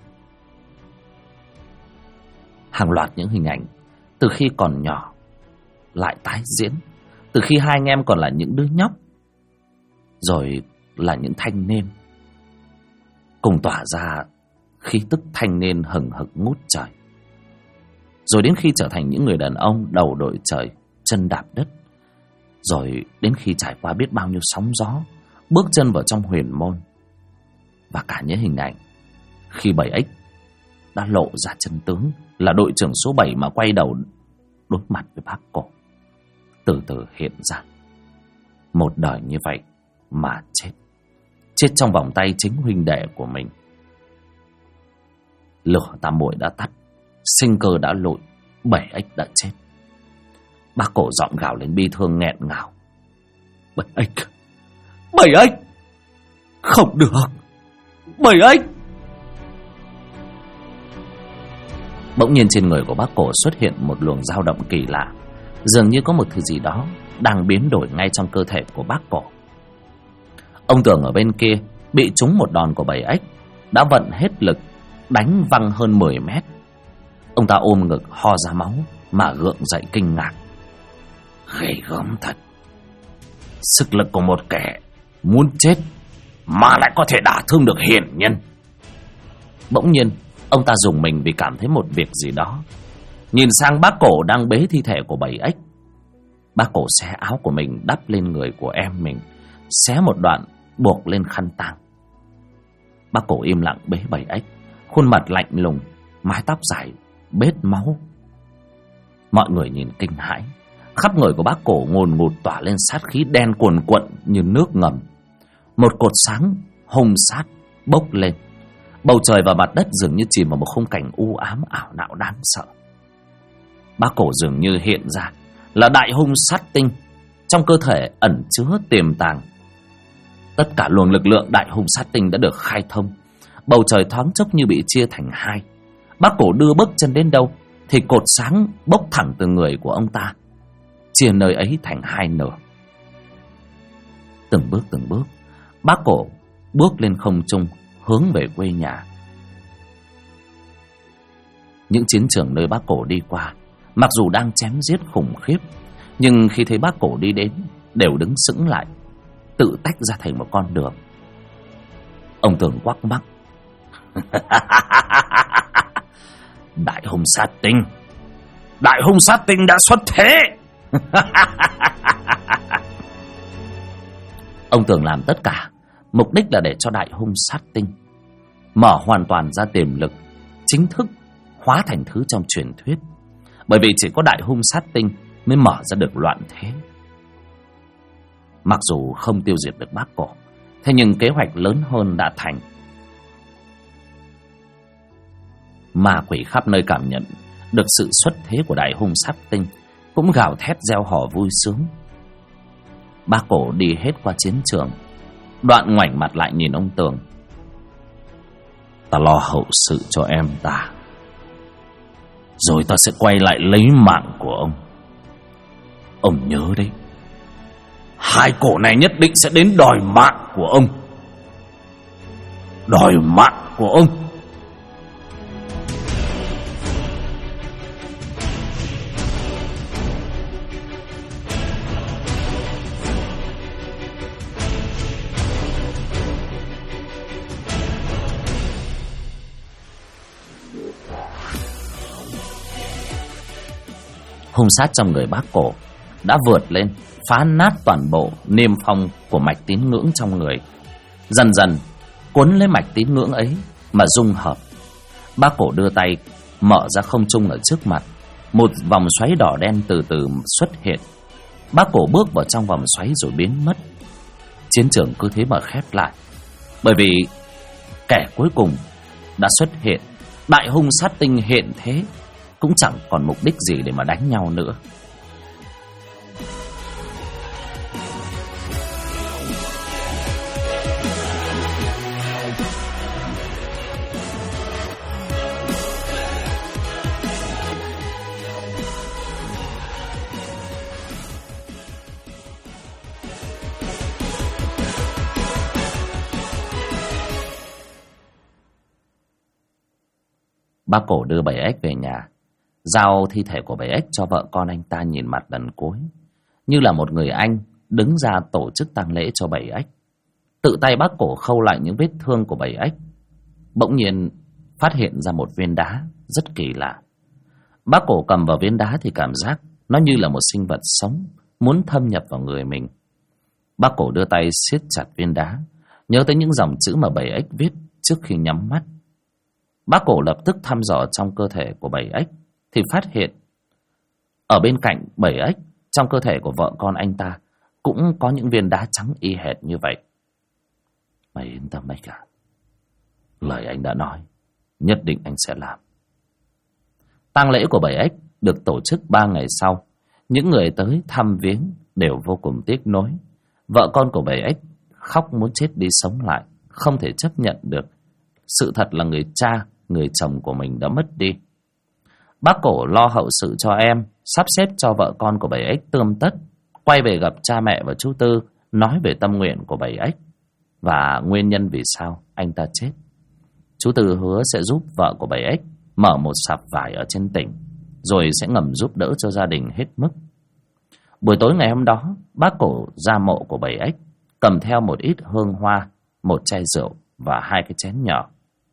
Hàng loạt những hình ảnh từ khi còn nhỏ lại tái diễn, từ khi hai anh em còn là những đứa nhóc, rồi là những thanh niên, cùng tỏa ra khí tức thanh niên hừng hực ngút trời, rồi đến khi trở thành những người đàn ông đầu đội trời, chân đạp đất, rồi đến khi trải qua biết bao nhiêu sóng gió, bước chân vào trong huyền môn. Và cả những hình ảnh khi bầy ếch đã lộ ra chân tướng, là đội trưởng số 7 mà quay đầu đối mặt với bác Cổ, từ từ hiện ra. Một đời như vậy mà chết, chết trong vòng tay chính huynh đệ của mình. Lửa tam muội đã tắt, sinh cơ đã lụi, bầy ếch đã chết. Bác Cổ giọng gào lên bi thương nghẹn ngào: bầy ếch, không được, bầy ếch. Bỗng nhiên trên người của bác Cổ xuất hiện một luồng dao động kỳ lạ, dường như có một thứ gì đó đang biến đổi ngay trong cơ thể của bác Cổ. Ông Tường ở bên kia bị trúng một đòn của bầy ếch, đã vận hết lực đánh văng hơn 10 mét. Ông ta ôm ngực ho ra máu mà gượng dậy kinh ngạc: ghê gớm thật, sức lực của một kẻ muốn chết mà lại có thể đả thương được hiền nhân. Bỗng nhiên ông ta rùng mình vì cảm thấy một việc gì đó. Nhìn sang bác Cổ đang bế thi thể của bầy ếch. Bác Cổ xé áo của mình đắp lên người của em mình, xé một đoạn buộc lên khăn tang. Bác Cổ im lặng bế bầy ếch, khuôn mặt lạnh lùng, mái tóc dài bết máu. Mọi người nhìn kinh hãi. Khắp người của bác Cổ ngùn ngụt tỏa lên sát khí đen cuồn cuộn như nước ngầm. Một cột sáng hung sát bốc lên. Bầu trời và mặt đất dường như chìm vào một khung cảnh u ám ảo não đáng sợ. Bác Cổ dường như hiện ra là đại hung sát tinh, trong cơ thể ẩn chứa tiềm tàng. Tất cả luồng lực lượng đại hung sát tinh đã được khai thông. Bầu trời thoáng chốc như bị chia thành hai. Bác Cổ đưa bước chân đến đâu thì cột sáng bốc thẳng từ người của ông ta, chia nơi ấy thành hai nửa. Từng bước bác Cổ bước lên không trung, hướng về quê nhà. Những chiến trường nơi bác Cổ đi qua, mặc dù đang chém giết khủng khiếp, nhưng khi thấy bác Cổ đi đến, đều đứng sững lại, tự tách ra thành một con đường. Ông Tường quắc mắt: đại hung sát tinh đã xuất thế. Ông Tường làm tất cả mục đích là để cho đại hung sát tinh mở hoàn toàn ra tiềm lực, chính thức hóa thành thứ trong truyền thuyết. Bởi vì chỉ có đại hung sát tinh mới mở ra được loạn thế. Mặc dù không tiêu diệt được bác Cổ, thế nhưng kế hoạch lớn hơn đã thành. Ma quỷ khắp nơi cảm nhận được sự xuất thế của đại hung sát tinh, cũng gào thét reo hò vui sướng. Bác Cổ đi hết qua chiến trường, đoạn ngoảnh mặt lại nhìn ông Tường: ta lo hậu sự cho em ta, rồi ta sẽ quay lại lấy mạng của ông. Ông nhớ đấy, hai cổ này nhất định sẽ đến đòi mạng của ông. Đòi mạng của ông. Hung sát trong người bác Cổ đã vượt lên, phá nát toàn bộ niêm phong của mạch tín ngưỡng trong người, dần dần cuốn lấy mạch tín ngưỡng ấy mà dung hợp. Bác Cổ đưa tay mở ra không trung ở trước mặt, một vòng xoáy đỏ đen từ từ xuất hiện. Bác Cổ bước vào trong vòng xoáy rồi biến mất. Chiến trường cứ thế mà khép lại, bởi vì kẻ cuối cùng đã xuất hiện. Đại hung sát tinh hiện thế, cũng chẳng còn mục đích gì để mà đánh nhau nữa. Bác Cổ đưa bảy ếch về nhà, giao thi thể của bảy ếch cho vợ con anh ta nhìn mặt lần cuối, như là một người anh đứng ra tổ chức tang lễ cho bảy ếch. Tự tay bác Cổ khâu lại những vết thương của bảy ếch. Bỗng nhiên phát hiện ra một viên đá rất kỳ lạ. Bác Cổ cầm vào viên đá thì cảm giác nó như là một sinh vật sống muốn thâm nhập vào người mình. Bác Cổ đưa tay siết chặt viên đá, nhớ tới những dòng chữ mà bảy ếch viết trước khi nhắm mắt. Bác Cổ lập tức thăm dò trong cơ thể của bảy ếch thì phát hiện ở bên cạnh bảy ếch, trong cơ thể của vợ con anh ta cũng có những viên đá trắng y hệt như vậy. Mày yên tâm đấy cả, lời anh đã nói nhất định anh sẽ làm. Tang lễ của bảy ếch được tổ chức 3 ngày sau. Những người tới thăm viếng đều vô cùng tiếc nuối. Vợ con của bảy ếch khóc muốn chết đi sống lại, không thể chấp nhận được sự thật là người cha, người chồng của mình đã mất đi. Bác Cổ lo hậu sự cho em, sắp xếp cho vợ con của bảy ếch tươm tất, quay về gặp cha mẹ và chú Tư, nói về tâm nguyện của bảy ếch và nguyên nhân vì sao anh ta chết. Chú Tư hứa sẽ giúp vợ của bảy ếch mở một sạp vải ở trên tỉnh, rồi sẽ ngầm giúp đỡ cho gia đình hết mức. Buổi tối ngày hôm đó, bác Cổ ra mộ của bảy ếch, cầm theo một ít hương hoa, một chai rượu và 2 cái chén nhỏ.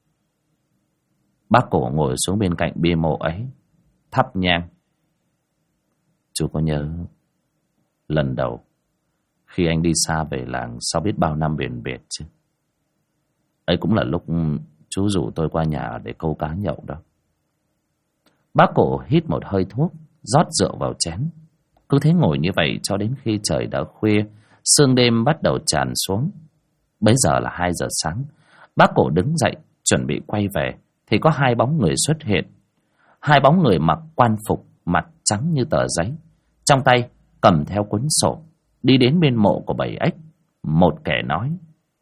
Bác Cổ ngồi xuống bên cạnh bia mộ ấy, thắp nhang. Chú có nhớ lần đầu khi anh đi xa về làng sau biết bao năm biển biệt chứ? Ấy cũng là lúc chú rủ tôi qua nhà để câu cá nhậu đó. Bác Cổ hít một hơi thuốc, rót rượu vào chén. Cứ thế ngồi như vậy cho đến khi trời đã khuya, sương đêm bắt đầu tràn xuống. Bấy giờ là 2 giờ sáng. Bác Cổ đứng dậy chuẩn bị quay về thì có 2 bóng người xuất hiện. 2 bóng người mặc quan phục, mặt trắng như tờ giấy, trong tay cầm theo cuốn sổ, đi đến bên mộ của bảy ếch. Một kẻ nói: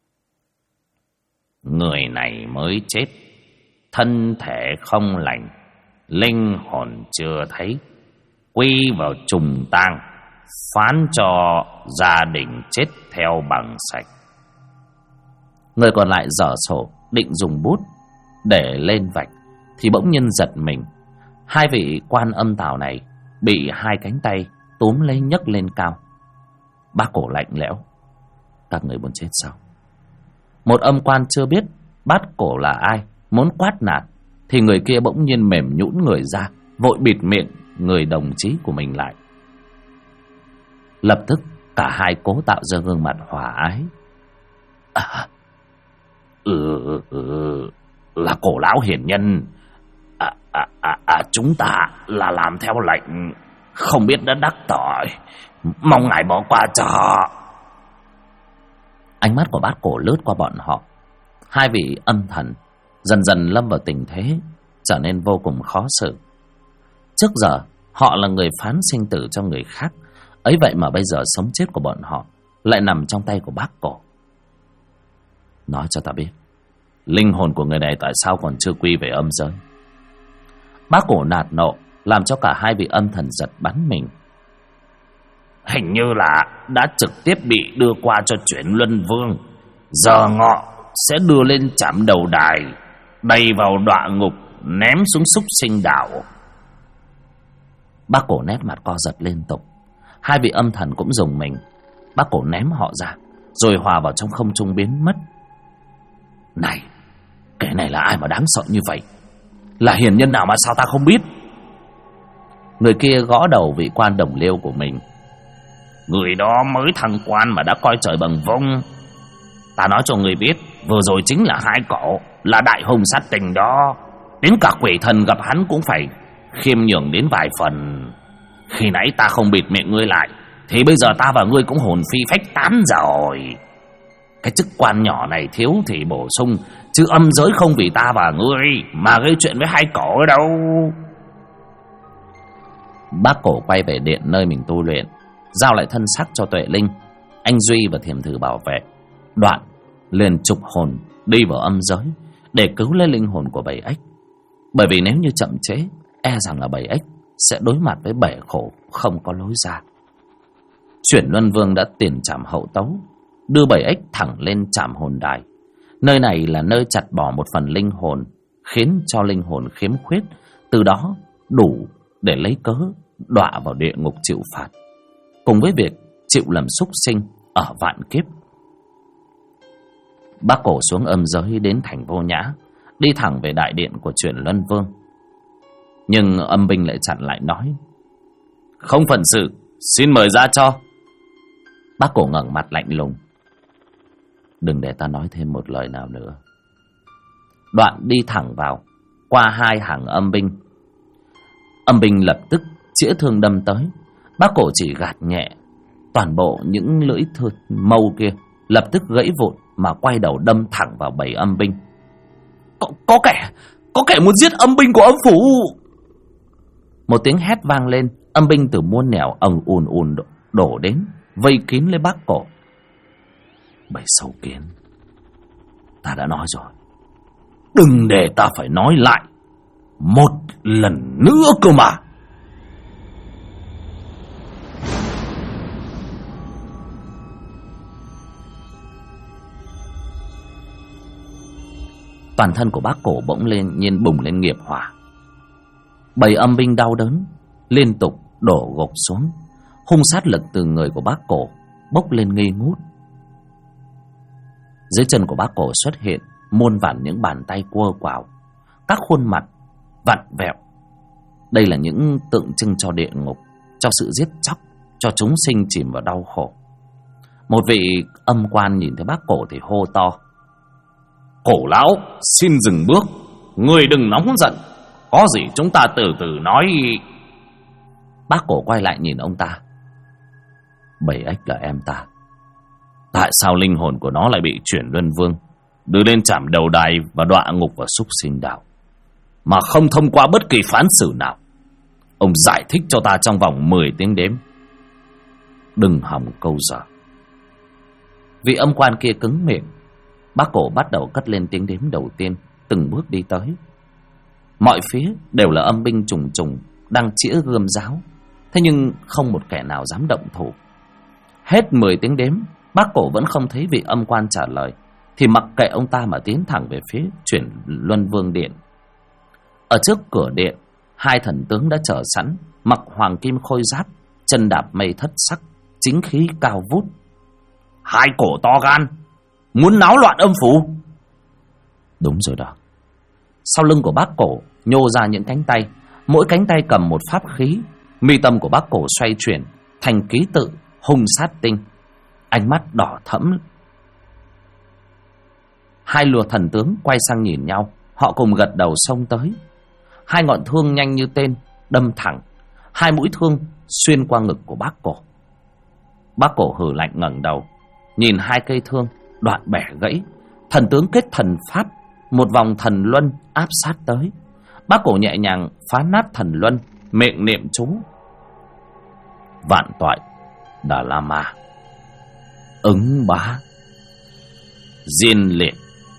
người này mới chết, thân thể không lành, linh hồn chưa thấy, quy vào trùng tang, phán cho gia đình chết theo bằng sạch. Người còn lại dở sổ định dùng bút để lên vạch thì bỗng nhiên giật mình. 2 vị quan âm tào này bị 2 cánh tay túm lấy nhấc lên cao. Bác Cổ lạnh lẽo: các người muốn chết sao? Một âm quan chưa biết bác Cổ là ai muốn quát nạt thì người kia bỗng nhiên mềm nhũn người ra, vội bịt miệng người đồng chí của mình lại. Lập tức cả 2 cố tạo ra gương mặt hòa ái. Là Cổ lão hiền nhân. Chúng ta là làm theo lệnh, không biết đã đắc tội, mong ngài bỏ qua cho. Ánh mắt của bác Cổ lướt qua bọn họ. 2 vị âm thần dần dần lâm vào tình thế trở nên vô cùng khó xử. Trước giờ họ là người phán sinh tử cho người khác, ấy vậy mà bây giờ sống chết của bọn họ lại nằm trong tay của bác Cổ. Nói cho ta biết, linh hồn của người này tại sao còn chưa quy về âm giới? Bác Cổ nạt nộ làm cho cả 2 vị âm thần giật bắn mình. Hình như là đã trực tiếp bị đưa qua cho Chuyển Luân Vương, giờ ngọ sẽ đưa lên trạm đầu đài, đầy vào đọa ngục, ném xuống súc sinh đạo. Bác Cổ nét mặt co giật liên tục. 2 vị âm thần cũng dùng mình. Bác Cổ ném họ ra rồi hòa vào trong không trung biến mất. Này, kẻ này là ai mà đáng sợ như vậy? Là hiền nhân nào mà sao ta không biết? Người kia gõ đầu vị quan đồng liêu của mình. Người đó mới thăng quan mà đã coi trời bằng vung. Ta nói cho người biết, vừa rồi chính là Hai Cổ, là đại hung sát tình đó. Đến cả quỷ thần gặp hắn cũng phải khiêm nhường đến vài phần. Khi nãy ta không bịt miệng ngươi lại, thì bây giờ ta và ngươi cũng hồn phi phách tán rồi. Cái chức quan nhỏ này thiếu thì bổ sung, chứ âm giới không vì ta và ngươi mà gây chuyện với Hai Cổ ở đâu. Bác Cổ quay về điện nơi mình tu luyện, giao lại thân xác cho Tuệ Linh, anh Duy và Thiểm Thử bảo vệ. Đoạn liền trục hồn đi vào âm giới để cứu lấy linh hồn của bảy ếch. Bởi vì nếu như chậm chế, e rằng là bảy ếch sẽ đối mặt với bể khổ không có lối ra. Chuyển Luân Vương đã tiền trảm hậu tấu, đưa bảy ếch thẳng lên trảm hồn đài. Nơi này là nơi chặt bỏ một phần linh hồn khiến cho linh hồn khiếm khuyết từ đó đủ để lấy cớ đọa vào địa ngục chịu phạt, cùng với việc chịu làm súc sinh ở vạn kiếp. Bác Cổ xuống âm giới đến thành Vô Nhã, đi thẳng về đại điện của Chuyển Luân Vương. Nhưng âm binh lại chặn lại nói: "Không phận sự, xin mời ra cho." Bác Cổ ngẩng mặt lạnh lùng: "Đừng để ta nói thêm một lời nào nữa." Đoạn đi thẳng vào, qua hai hàng âm binh. Âm binh lập tức chĩa thương đâm tới. Bác Cổ chỉ gạt nhẹ, toàn bộ những lưỡi mâu kia lập tức gãy vụn mà quay đầu đâm thẳng vào bầy âm binh. Có kẻ muốn giết âm binh của âm phủ!" Một tiếng hét vang lên. Âm binh từ muôn nẻo ùn đổ đến, vây kín lấy Bác Cổ. "Bầy sâu kiến, ta đã nói rồi, đừng để ta phải nói lại một lần nữa cơ mà." Toàn thân của Bác Cổ bỗng nhiên bùng lên nghiệp hỏa. Bầy âm binh đau đớn liên tục đổ gục xuống. Hung sát lực từ người của Bác Cổ bốc lên nghi ngút. Dưới chân của Bác Cổ xuất hiện muôn vàn những bàn tay quơ quào, các khuôn mặt vặn vẹo. Đây là những tượng trưng cho địa ngục, cho sự giết chóc, cho chúng sinh chìm vào đau khổ. Một vị âm quan nhìn thấy Bác Cổ thì hô to: "Cổ lão, xin dừng bước, người đừng nóng giận, có gì chúng ta từ từ nói." Bác Cổ quay lại nhìn ông ta: "Bầy ếch là em ta, tại sao linh hồn của nó lại bị Chuyển Luân Vương đưa lên trảm đầu đài và đọa ngục vào súc sinh đạo, mà không thông qua bất kỳ phán xử nào? Ông giải thích cho ta trong vòng 10 tiếng đếm, đừng hòng câu giờ." Vị âm quan kia cứng miệng. Bác Cổ bắt đầu cất lên tiếng đếm đầu tiên, từng bước đi tới. Mọi phía đều là âm binh trùng trùng đang chĩa gươm giáo, thế nhưng không một kẻ nào dám động thủ. Hết 10 tiếng đếm, Bác Cổ vẫn không thấy vị âm quan trả lời, thì mặc kệ ông ta mà tiến thẳng về phía Chuyển Luân Vương điện. Ở trước cửa điện, hai thần tướng đã chờ sẵn, mặc hoàng kim khôi giáp, chân đạp mây thất sắc, chính khí cao vút. "Hai cổ to gan, muốn náo loạn âm phủ." Đúng rồi đó. Sau lưng của Bác Cổ nhô ra những cánh tay, mỗi cánh tay cầm một pháp khí. Mi tâm của Bác Cổ xoay chuyển thành ký tự hung sát tinh, ánh mắt đỏ thẫm. Hai lùa thần tướng quay sang nhìn nhau, họ cùng gật đầu xông tới. Hai ngọn thương nhanh như tên đâm thẳng, hai mũi thương xuyên qua ngực của Bác Cổ. Bác Cổ hừ lạnh ngẩng đầu, nhìn hai cây thương đoạn bẻ gãy. Thần tướng kết thần pháp, một vòng thần luân áp sát tới. Bác Cổ nhẹ nhàng phá nát thần luân, miệng niệm chú: "Vạn toại Đà La Ma, ứng bá, diên liệt."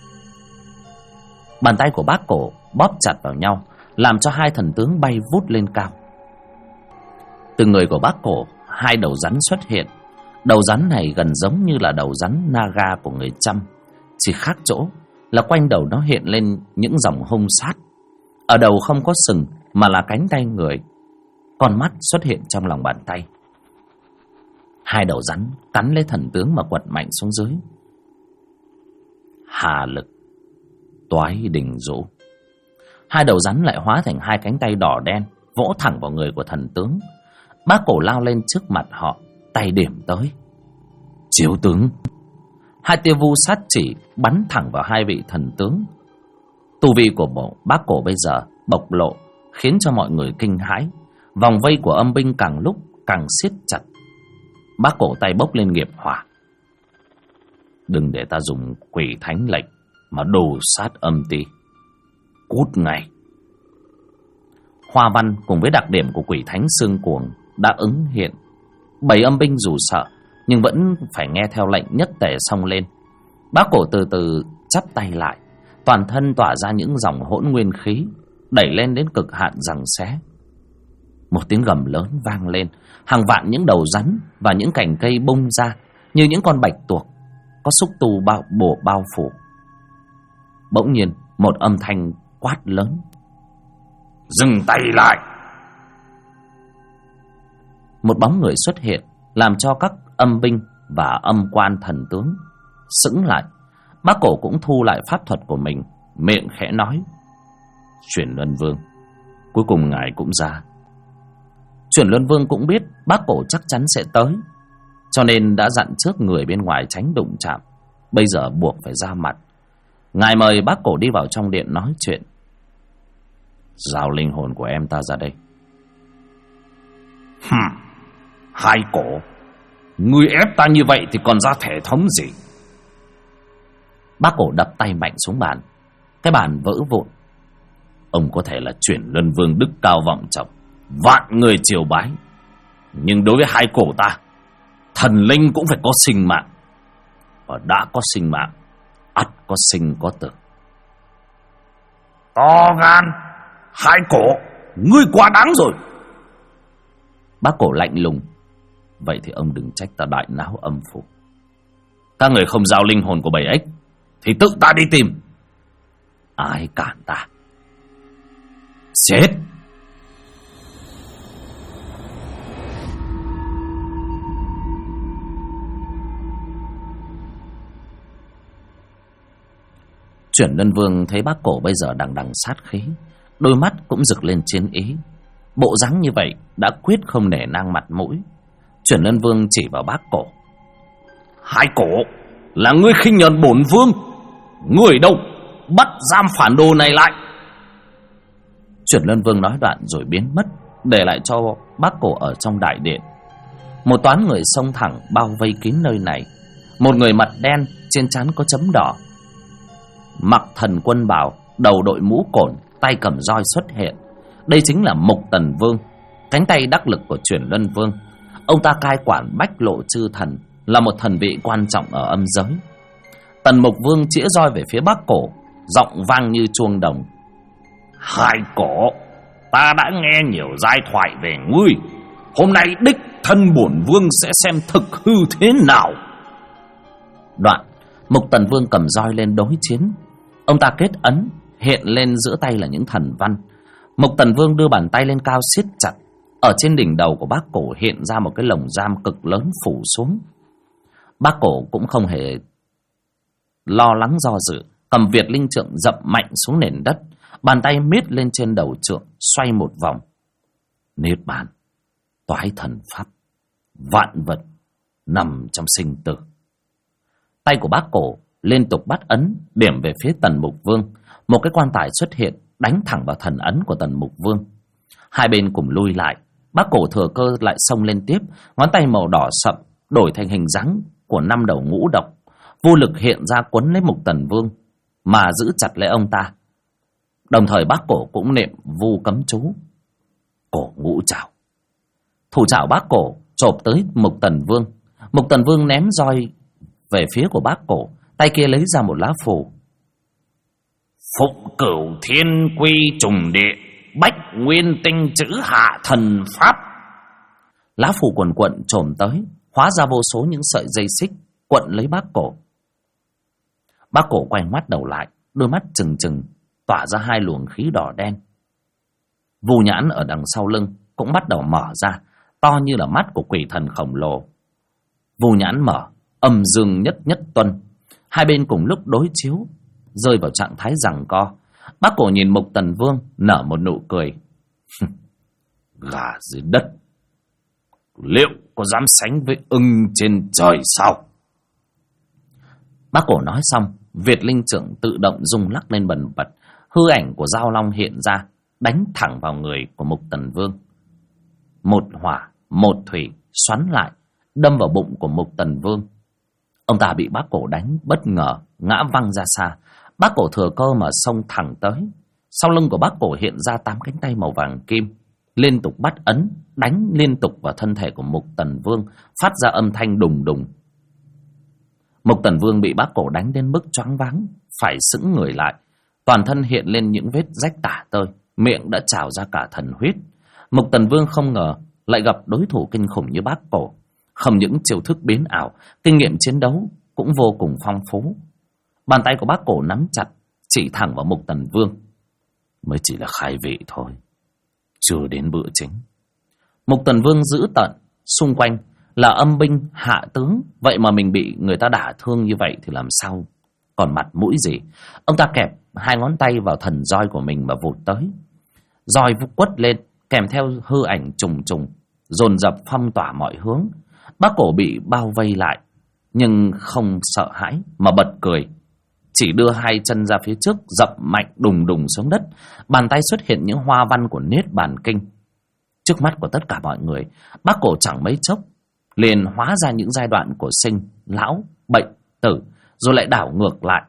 Bàn tay của Bác Cổ bóp chặt vào nhau, làm cho hai thần tướng bay vút lên cao. Từ người của Bác Cổ, hai đầu rắn xuất hiện. Đầu rắn này gần giống như là đầu rắn Naga của người Chăm, chỉ khác chỗ là quanh đầu nó hiện lên những dòng hung sát. Ở đầu không có sừng mà là cánh tay người. Con mắt xuất hiện trong lòng bàn tay. Hai đầu rắn cắn lấy thần tướng mà quật mạnh xuống dưới. Hà lực toái đình dũ. Hai đầu rắn lại hóa thành hai cánh tay đỏ đen, vỗ thẳng vào người của thần tướng. Bác Cổ lao lên trước mặt họ, tay điểm tới. Chiếu tướng. Hai tia vu sát chỉ bắn thẳng vào hai vị thần tướng. Tu vi của Bác Cổ bây giờ bộc lộ, khiến cho mọi người kinh hãi. Vòng vây của âm binh càng lúc càng siết chặt. Bác Cổ tay bốc lên nghiệp hỏa. Đừng để ta dùng quỷ thánh lệnh mà đồ sát âm ti. Cút ngay. Hoa văn cùng với đặc điểm của quỷ thánh xương cuồng đã ứng hiện. Bảy âm binh dù sợ nhưng vẫn phải nghe theo lệnh nhất tề xông lên. Bác Cổ từ từ chắp tay lại, toàn thân tỏa ra những dòng hỗn nguyên khí, đẩy lên đến cực hạn giằng xé. Một tiếng gầm lớn vang lên, hàng vạn những đầu rắn và những cành cây bung ra như những con bạch tuộc có xúc tu bao phủ. Bỗng nhiên một âm thanh quát lớn: Dừng tay lại! Một bóng người xuất hiện, làm cho các âm binh và âm quan thần tướng sững lại. Bác Cổ cũng thu lại pháp thuật của mình, miệng khẽ nói: Chuyển Luân Vương, cuối cùng ngài cũng ra. Chuyển Luân Vương cũng biết bác Cổ chắc chắn sẽ tới, cho nên đã dặn trước người bên ngoài tránh đụng chạm. Bây giờ buộc phải ra mặt. Ngài mời bác Cổ đi vào trong điện nói chuyện. Giao linh hồn của em ta ra đây. Hai Cổ, ngươi ép ta như vậy thì còn ra thể thống gì? Bác Cổ đập tay mạnh xuống bàn, cái bàn vỡ vụn. Ông có thể là Chuyển Luân Vương đức cao vọng trọng, vạn người triều bái, nhưng đối với hai Cổ ta, thần linh cũng phải có sinh mạng. Và đã có sinh mạng, ắt có sinh có tử. To gan! Hai Cổ, ngươi quá đáng rồi! Bác Cổ lạnh lùng: Vậy thì ông đừng trách ta đại náo âm phủ. Các người không giao linh hồn của bầy ếch thì tự ta đi tìm. Ai cản ta? Chết! Chuyển Luân Vương thấy bác Cổ bây giờ đằng đằng sát khí, đôi mắt cũng rực lên chiến ý. Bộ dáng như vậy đã quyết không nể nang mặt mũi. Chuyển Luân Vương chỉ vào bác Cổ: Hai Cổ, là ngươi khinh nhờn bổn vương. Ngươi đâu? Bắt giam phản đồ này lại! Chuyển Luân Vương nói đoạn rồi biến mất, để lại cho bác Cổ ở trong đại điện. Một toán người xông thẳng bao vây kín nơi này. Một người mặt đen, trên trán có chấm đỏ, mặc thần quân bào, đầu đội mũ cổn, tay cầm roi xuất hiện. Đây chính là Mục Tần Vương, cánh tay đắc lực của Chuyển Luân Vương. Ông ta cai quản Bách Lộ chư thần, là một thần vị quan trọng ở âm giới. Tần Mục Vương chĩa roi về phía bác Cổ, giọng vang như chuông đồng: Hai Cổ, ta đã nghe nhiều giai thoại về ngươi. Hôm nay đích thân bổn vương sẽ xem thực hư thế nào. Đoạn Mục Tần Vương cầm roi lên đối chiến. Ông ta kết ấn, hiện lên giữa tay là những thần văn. Mục Tần Vương đưa bàn tay lên cao siết chặt. Ở trên đỉnh đầu của bác Cổ hiện ra một cái lồng giam cực lớn phủ xuống. Bác Cổ cũng không hề lo lắng do dự, cầm Việt Linh Trượng dập mạnh xuống nền đất. Bàn tay miết lên trên đầu trượng, xoay một vòng. Niết bàn, toái thần pháp, vạn vật nằm trong sinh tử. Tay của bác Cổ liên tục bắt ấn, điểm về phía Tần Mục Vương. Một cái quan tài xuất hiện, đánh thẳng vào thần ấn của Tần Mục Vương. Hai bên cùng lui lại. Bác Cổ thừa cơ lại xông lên tiếp. Ngón tay màu đỏ sậm đổi thành hình dáng của 5 đầu ngũ độc, vô lực hiện ra quấn lấy Mục Tần Vương mà giữ chặt lấy ông ta. Đồng thời bác Cổ cũng niệm vu cấm chú: Cổ ngũ trảo. Thủ trảo bác Cổ chộp tới Mục Tần Vương. Mục Tần Vương ném roi về phía của bác Cổ, tay kia lấy ra một lá phù: Phụng Cửu Thiên Quy Trùng Địa, Bách Nguyên Tinh Chữ Hạ Thần Pháp. Lá phù quần quận chồm tới, hóa ra vô số những sợi dây xích quận lấy bác Cổ. Bác Cổ quay mắt đầu lại, đôi mắt trừng trừng tỏa ra hai luồng khí đỏ đen. Vù nhãn ở đằng sau lưng cũng bắt đầu mở ra, to như là mắt của quỷ thần khổng lồ. Vù nhãn mở, âm dương nhất nhất tuân. Hai bên cùng lúc đối chiếu, rơi vào trạng thái giằng co. Bác Cổ nhìn Mục Tần Vương nở một nụ cười: Gà dưới đất, liệu có dám sánh với ưng trên trời sao? Bác Cổ nói xong, Việt Linh Trượng tự động rung lắc lên bần bật. Hư ảnh của Giao Long hiện ra, đánh thẳng vào người của Mục Tần Vương. Một hỏa, một thủy xoắn lại, đâm vào bụng của Mục Tần Vương. Ông ta bị bác Cổ đánh bất ngờ, ngã văng ra xa. Bác Cổ thừa cơ mà xông thẳng tới. Sau lưng của bác Cổ hiện ra 8 cánh tay màu vàng kim, liên tục bắt ấn, đánh liên tục vào thân thể của Mục Tần Vương, phát ra âm thanh đùng đùng. Mục Tần Vương bị bác Cổ đánh đến mức choáng váng, phải sững người lại. Toàn thân hiện lên những vết rách tả tơi, miệng đã trào ra cả thần huyết. Mục Tần Vương không ngờ lại gặp đối thủ kinh khủng như bác Cổ. Không những chiêu thức biến ảo, kinh nghiệm chiến đấu cũng vô cùng phong phú. Bàn tay của bác Cổ nắm chặt, chỉ thẳng vào Mục Tần Vương. mới chỉ là khai vị thôi, chưa đến bữa chính. Mục Tần Vương giữ tận, xung quanh là âm binh hạ tướng, vậy mà mình bị người ta đả thương như vậy thì làm sao còn mặt mũi gì. Ông ta kẹp 2 ngón tay vào thần roi của mình mà vụt tới. Roi quất lên kèm theo hư ảnh trùng trùng dồn dập phong tỏa mọi hướng. Bác Cổ bị bao vây lại nhưng không sợ hãi mà bật cười, chỉ đưa 2 chân ra phía trước, dậm mạnh đùng đùng xuống đất. Bàn tay xuất hiện những hoa văn của Niết Bàn Kinh. Trước mắt của tất cả mọi người, Bác Cổ chẳng mấy chốc liền hóa ra những giai đoạn của sinh, lão, bệnh, tử, rồi lại đảo ngược lại.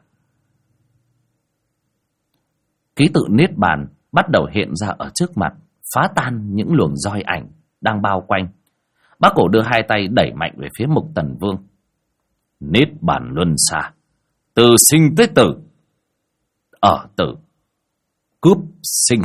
Ký tự Niết Bàn bắt đầu hiện ra ở trước mặt, phá tan những luồng roi ảnh đang bao quanh. Bác Cổ đưa 2 tay đẩy mạnh về phía Mục Tần Vương. Niết Bàn luân xa, từ sinh tới tử, ở tử cướp sinh.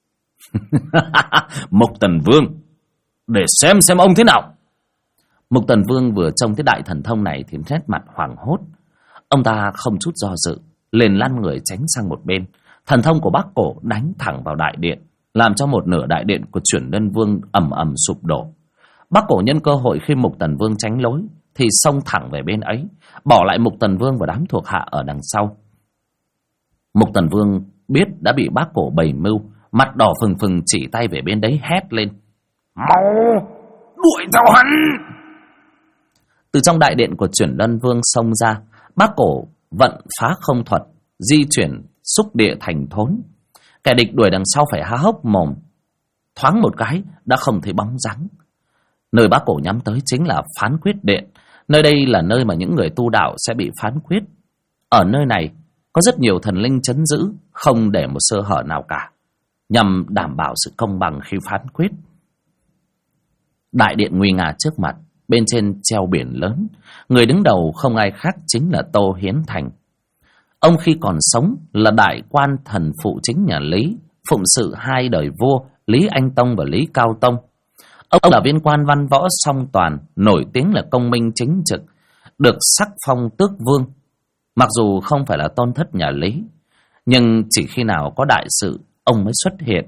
Mục Tần Vương, để xem ông thế nào. Mục Tần Vương vừa trông thấy đại thần thông này thì nét mặt hoảng hốt. Ông ta không chút do dự, liền lăn người tránh sang một bên. Thần thông của Bác Cổ đánh thẳng vào đại điện, làm cho một nửa đại điện của Chuyển Đơn Vương ầm ầm sụp đổ. Bác Cổ nhân cơ hội khi Mục Tần Vương tránh lối thì xông thẳng về bên ấy, bỏ lại Mục Tần Vương và đám thuộc hạ ở đằng sau. Mục Tần Vương biết đã bị Bác Cổ bày mưu, mặt đỏ phừng phừng chỉ tay về bên đấy hét lên: mau đuổi theo hắn! Từ trong đại điện của Chuyển Đơn Vương xông ra, Bác Cổ vận phá không thuật, di chuyển xúc địa thành thốn. Kẻ địch đuổi đằng sau phải há hốc mồm, thoáng một cái đã không thấy bóng dáng. Nơi Bác Cổ nhắm tới chính là Phán Quyết Điện. Nơi đây là nơi mà những người tu đạo sẽ bị phán quyết. Ở nơi này có rất nhiều thần linh trấn giữ, không để một sơ hở nào cả, nhằm đảm bảo sự công bằng khi phán quyết. Đại điện nguy nga trước mặt, bên trên treo biển lớn. Người đứng đầu không ai khác chính là Tô Hiến Thành. Ông khi còn sống là đại quan thần phụ chính nhà Lý, phụng sự 2 đời vua Lý Anh Tông và Lý Cao Tông. Ông là viên quan văn võ song toàn, nổi tiếng là công minh chính trực, được sắc phong tước vương. Mặc dù không phải là tôn thất nhà Lý, nhưng chỉ khi nào có đại sự ông mới xuất hiện.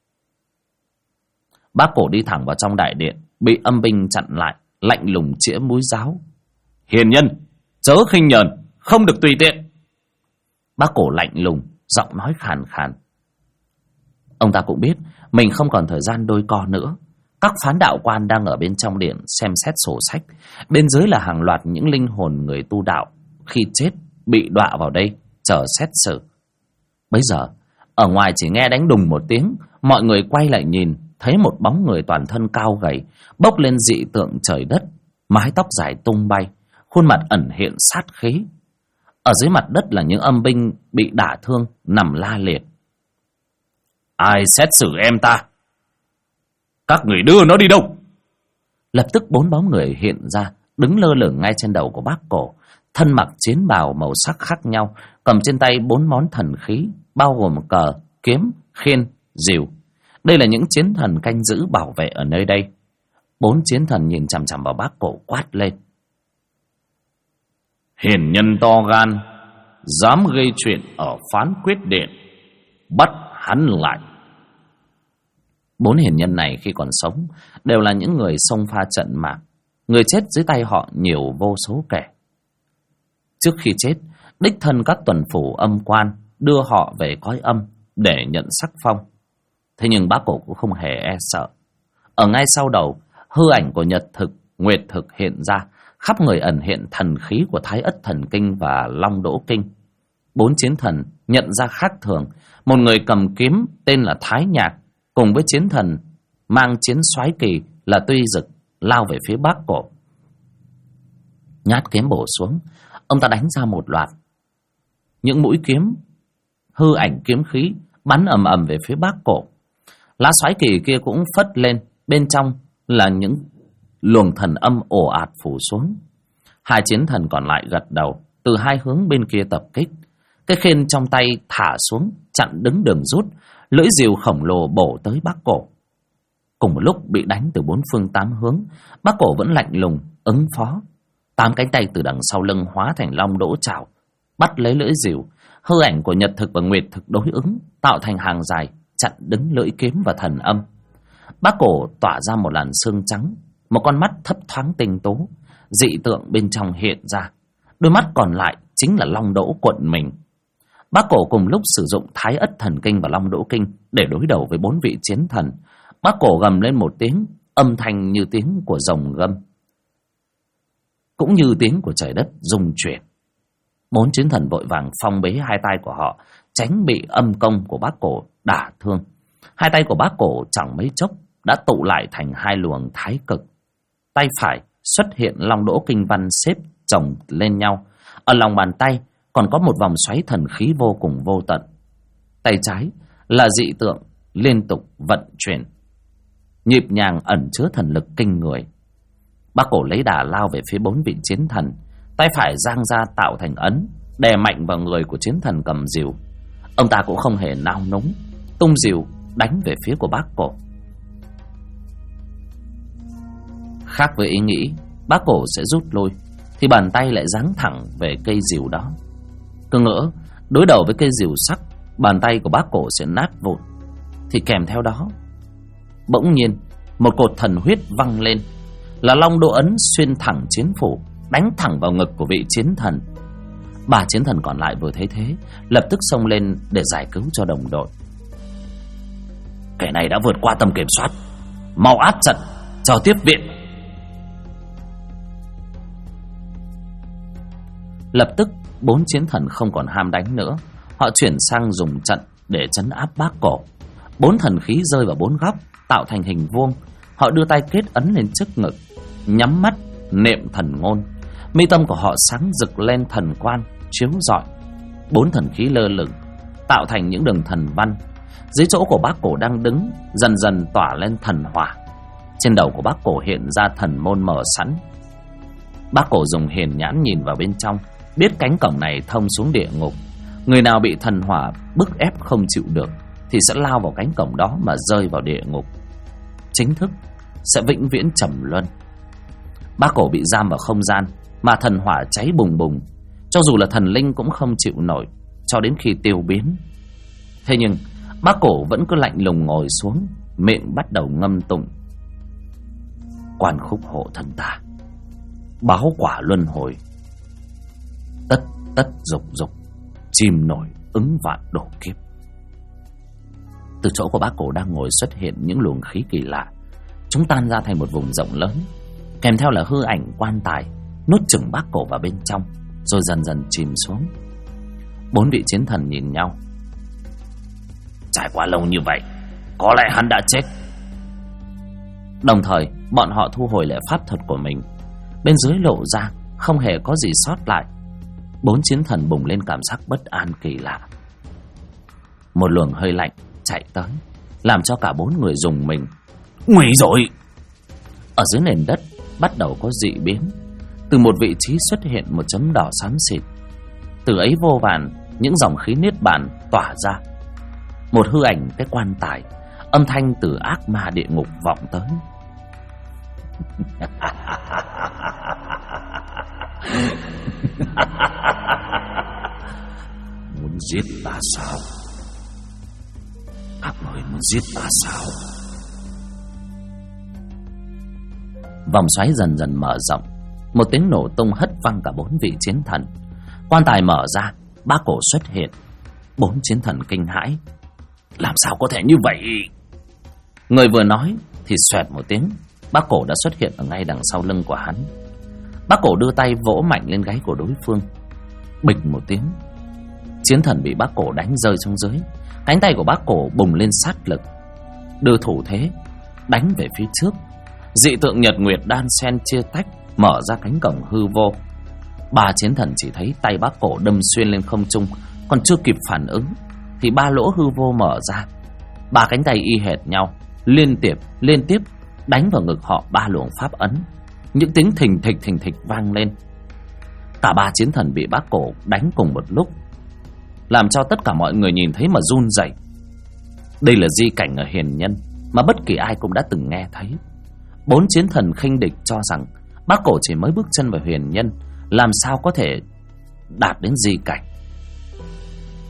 Bác Cổ đi thẳng vào trong đại điện, bị âm binh chặn lại, lạnh lùng chĩa mũi giáo: Hiền nhân, chớ khinh nhờn, không được tùy tiện. Bác Cổ lạnh lùng, giọng nói khàn khàn. Ông ta cũng biết mình không còn thời gian đôi co nữa. Các phán đạo quan đang ở bên trong điện xem xét sổ sách. Bên dưới là hàng loạt những linh hồn người tu đạo khi chết bị đọa vào đây chờ xét xử. Bấy giờ ở ngoài chỉ nghe đánh đùng một tiếng, mọi người quay lại nhìn, thấy một bóng người toàn thân cao gầy, bốc lên dị tượng trời đất, mái tóc dài tung bay, khuôn mặt ẩn hiện sát khí. Ở dưới mặt đất là những âm binh bị đả thương nằm la liệt. Ai xét xử em ta? Các người đưa nó đi đâu? Lập tức 4 bóng người hiện ra, đứng lơ lửng ngay trên đầu của Bác Cổ, thân mặc chiến bào màu sắc khác nhau, cầm trên tay 4 món thần khí, bao gồm cờ, kiếm, khiên, rìu. Đây là những chiến thần canh giữ bảo vệ ở nơi đây. 4 chiến thần nhìn chằm chằm vào Bác Cổ quát lên: Hiền nhân to gan, dám gây chuyện ở Phán Quyết Điện, bắt hắn lại. 4 hiền nhân này khi còn sống đều là những người xông pha trận mạc. Người chết dưới tay họ nhiều vô số kể. Trước khi chết, đích thân các tuần phủ âm quan đưa họ về cõi âm để nhận sắc phong. Thế nhưng Bác Cổ cũng không hề e sợ. Ở ngay sau đầu, hư ảnh của Nhật Thực, Nguyệt Thực hiện ra, khắp người ẩn hiện thần khí của Thái Ất Thần Kinh và Long Đỗ Kinh. 4 chiến thần nhận ra khác thường. Một người cầm kiếm tên là Thái Nhạc, cùng với chiến thần mang chiến soái kỳ là Tuy Dực, lao về phía Bác Cổ. Nhát kiếm bổ xuống, ông ta đánh ra một loạt những mũi kiếm, hư ảnh kiếm khí bắn ầm ầm về phía Bác Cổ. Lá soái kỳ kia cũng phất lên, bên trong là những luồng thần âm ồ ạt phủ xuống. 2 chiến thần còn lại gật đầu, từ 2 hướng bên kia tập kích. Cái khiên trong tay thả xuống, chặn đứng đường rút. Lưỡi rìu khổng lồ bổ tới Bác Cổ. Cùng một lúc bị đánh từ 4 phương 8 hướng, Bác Cổ vẫn lạnh lùng ứng phó. 8 cánh tay từ đằng sau lưng hóa thành long đỗ trảo, bắt lấy lưỡi rìu. Hư ảnh của nhật thực và nguyệt thực đối ứng, tạo thành hàng dài chặn đứng lưỡi kiếm và thần âm. Bác cổ tỏa ra một làn xương trắng, một con mắt thấp thoáng tinh tố, dị tượng bên trong hiện ra. Đôi mắt còn lại chính là long đỗ cuộn mình. Bác cổ cùng lúc sử dụng Thái Ất Thần Kinh và Long Đỗ Kinh để đối đầu với 4 vị chiến thần. Bác cổ gầm lên một tiếng, âm thanh như tiếng của rồng gầm, cũng như tiếng của trời đất rung chuyển. 4 chiến thần vội vàng phong bế hai tay của họ, tránh bị âm công của bác cổ đả thương. Hai tay của bác cổ chẳng mấy chốc đã tụ lại thành 2 luồng thái cực. Tay phải xuất hiện Long Đỗ Kinh văn xếp chồng lên nhau. Ở lòng bàn tay còn có một vòng xoáy thần khí vô cùng vô tận. Tay trái là dị tượng liên tục vận chuyển, nhịp nhàng ẩn chứa thần lực kinh người. Bác cổ lấy đà lao về phía 4 vị chiến thần, tay phải giang ra tạo thành ấn, đè mạnh vào người của chiến thần cầm rìu. Ông ta cũng không hề nao núng, tung rìu đánh về phía của bác cổ. Khác với ý nghĩ bác cổ sẽ rút lui, thì bàn tay lại giáng thẳng về cây rìu đó. Cứ ngỡ đối đầu với cây rìu sắc, bàn tay của bác cổ sẽ nát vụn, thì kèm theo đó bỗng nhiên một cột thần huyết văng lên, là Long Đỗ ấn xuyên thẳng chiến phủ, đánh thẳng vào ngực của vị chiến thần. 3 chiến thần còn lại vừa thấy thế, lập tức xông lên để giải cứu cho đồng đội. Kẻ này đã vượt qua tầm kiểm soát, mau áp trận cho tiếp viện. Lập tức 4 chiến thần không còn ham đánh nữa, họ chuyển sang dùng trận để trấn áp bác cổ. 4 thần khí rơi vào 4 góc, tạo thành hình vuông. Họ đưa tay kết ấn lên trước ngực, nhắm mắt niệm thần ngôn. Mi tâm của họ sáng rực lên thần quang chiếu rọi. 4 thần khí lơ lửng, tạo thành những đường thần văn. Dưới chỗ của bác cổ đang đứng, dần dần tỏa lên thần hỏa. Trên đầu của bác cổ hiện ra thần môn mở sẵn. Bác cổ dùng hiền nhãn nhìn vào bên trong, biết cánh cổng này thông xuống địa ngục. Người nào bị thần hỏa bức ép không chịu được thì sẽ lao vào cánh cổng đó mà rơi vào địa ngục, chính thức sẽ vĩnh viễn trầm luân. Bác cổ bị giam vào không gian mà thần hỏa cháy bùng bùng, cho dù là thần linh cũng không chịu nổi, cho đến khi tiêu biến. Thế nhưng bác cổ vẫn cứ lạnh lùng ngồi xuống, miệng bắt đầu ngâm tụng: Quan khúc hộ thân ta, báo quả luân hồi, tất tất dục dục, chim nổi ứng vạn độ kiếp. Từ chỗ của bác cổ đang ngồi xuất hiện những luồng khí kỳ lạ, chúng tan ra thành một vùng rộng lớn, kèm theo là hư ảnh quan tài nuốt chửng bác cổ vào bên trong, rồi dần dần chìm xuống. 4 vị chiến thần nhìn nhau. Trải qua lâu như vậy, có lẽ hắn đã chết. Đồng thời bọn họ thu hồi lại pháp thuật của mình. Bên dưới lộ ra không hề có gì sót lại. 4 chiến thần bùng lên cảm giác bất an kỳ lạ. Một luồng hơi lạnh chạy tới, làm cho cả 4 người rùng mình. Nguy rồi! Ở dưới nền đất bắt đầu có dị biến. Từ một vị trí xuất hiện một chấm đỏ xám xịt. Từ ấy vô vàn những dòng khí niết bàn tỏa ra. Một hư ảnh cái quan tài, âm thanh từ ác ma địa ngục vọng tới. Muốn giết ta sao? Các người muốn giết ta sao? Vòng xoáy dần dần mở rộng, một tiếng nổ tung hất văng cả 4 vị chiến thần. Quan tài mở ra, bác cổ xuất hiện. 4 chiến thần kinh hãi. Làm sao có thể như vậy? Người vừa nói thì xoẹt một tiếng, bác cổ đã xuất hiện ở ngay đằng sau lưng của hắn. Bác cổ đưa tay vỗ mạnh lên gáy của đối phương. Bịch một tiếng, chiến thần bị bác cổ đánh rơi xuống dưới. Cánh tay của bác cổ bùng lên sát lực, đưa thủ thế đánh về phía trước. Dị tượng nhật nguyệt đan xen chia tách, mở ra cánh cổng hư vô. 3 chiến thần chỉ thấy tay bác cổ đâm xuyên lên không trung, còn chưa kịp phản ứng thì 3 lỗ hư vô mở ra. 3 cánh tay y hệt nhau, liên tiếp đánh vào ngực họ 3 luồng pháp ấn. Những tiếng thình thịch vang lên. Cả 3 chiến thần bị bác cổ đánh cùng một lúc, làm cho tất cả mọi người nhìn thấy mà run rẩy. Đây là di cảnh ở hiền nhân mà bất kỳ ai cũng đã từng nghe thấy. 4 chiến thần khinh địch cho rằng bác cổ chỉ mới bước chân vào huyền nhân, làm sao có thể đạt đến di cảnh.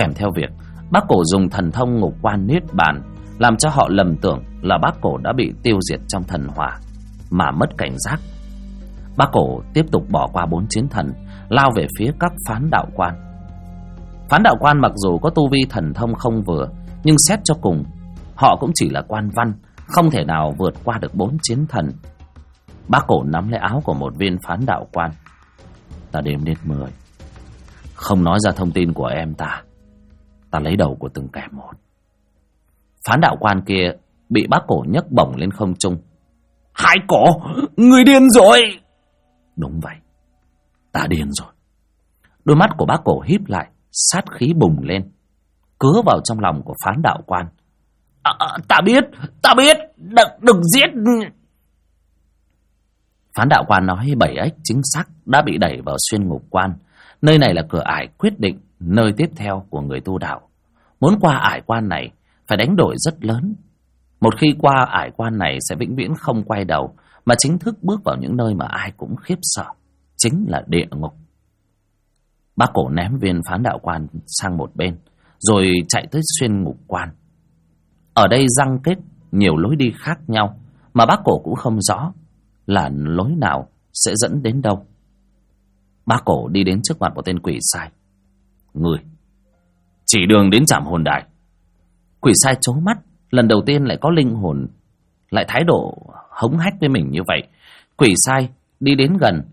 kèm theo việc bác cổ dùng thần thông ngục quan niết bàn, làm cho họ lầm tưởng là bác cổ đã bị tiêu diệt trong thần hỏa mà mất cảnh giác. Bác cổ tiếp tục bỏ qua 4 chiến thần, lao về phía các phán đạo quan. Phán đạo quan mặc dù có tu vi thần thông không vừa, nhưng xét cho cùng họ cũng chỉ là quan văn, không thể nào vượt qua được 4 chiến thần. Bác cổ nắm lấy áo của một viên phán đạo quan. Ta đếm đến 10, không nói ra thông tin của em ta lấy đầu của từng kẻ một. Phán đạo quan kia bị bác cổ nhấc bổng lên không trung. Hai cổ, người điên rồi. Đúng vậy, ta điên rồi. Đôi mắt của bác cổ híp lại, sát khí bùng lên, cứa vào trong lòng của phán đạo quan. Ta biết, đừng giết. Phán đạo quan nói 7 ếch chính xác đã bị đẩy vào xuyên ngục quan. Nơi này là cửa ải quyết định, nơi tiếp theo của người tu đạo. Muốn qua ải quan này phải đánh đổi rất lớn. Một khi qua ải quan này sẽ vĩnh viễn không quay đầu, mà chính thức bước vào những nơi mà ai cũng khiếp sợ, chính là địa ngục. Bác cổ ném viên phán đạo quan sang một bên, rồi chạy tới xuyên ngục quan. Ở đây răng kết nhiều lối đi khác nhau, mà bác cổ cũng không rõ là lối nào sẽ dẫn đến đâu. Bác cổ đi đến trước mặt một tên quỷ sai. Người chỉ đường đến Trảm Hồn Đài. Quỷ sai trố mắt, lần đầu tiên lại có linh hồn lại thái độ hống hách với mình như vậy. Quỷ sai đi đến gần,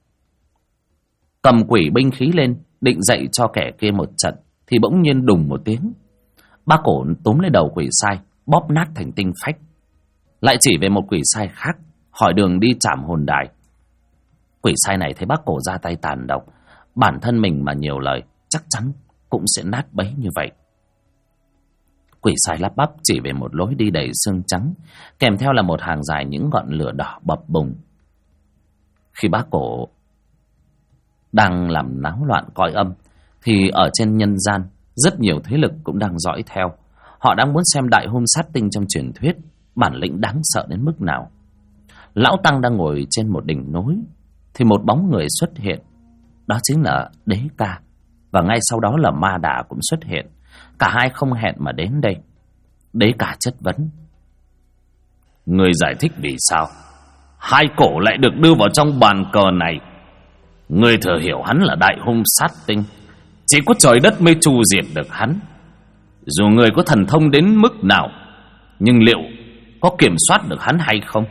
cầm quỷ binh khí lên định dạy cho kẻ kia một trận, thì bỗng nhiên đùng một tiếng, bác cổ túm lấy đầu quỷ sai, bóp nát thành tinh phách. Lại chỉ về một quỷ sai khác, hỏi đường đi Trảm Hồn Đài. Quỷ sai này thấy bác cổ ra tay tàn độc, bản thân mình mà nhiều lời chắc chắn cũng sẽ nát bấy như vậy. Quỷ sai lắp bắp chỉ về một lối đi đầy xương trắng, kèm theo là một hàng dài những ngọn lửa đỏ bập bùng. Khi bác cổ đang làm náo loạn cõi âm, thì ở trên nhân gian rất nhiều thế lực cũng đang dõi theo. Họ đang muốn xem đại hung sát tinh trong truyền thuyết bản lĩnh đáng sợ đến mức nào. Lão Tăng đang ngồi trên một đỉnh núi, thì một bóng người xuất hiện. Đó chính là Đế Ca, và ngay sau đó là Ma Đà cũng xuất hiện. Cả hai không hẹn mà đến đây. Đế Ca chất vấn. Người giải thích vì sao hai cổ lại được đưa vào trong bàn cờ này? Người thừa hiểu hắn là đại hung sát tinh, chỉ có trời đất mới tru diệt được hắn. Dù người có thần thông đến mức nào, nhưng liệu có kiểm soát được hắn hay không?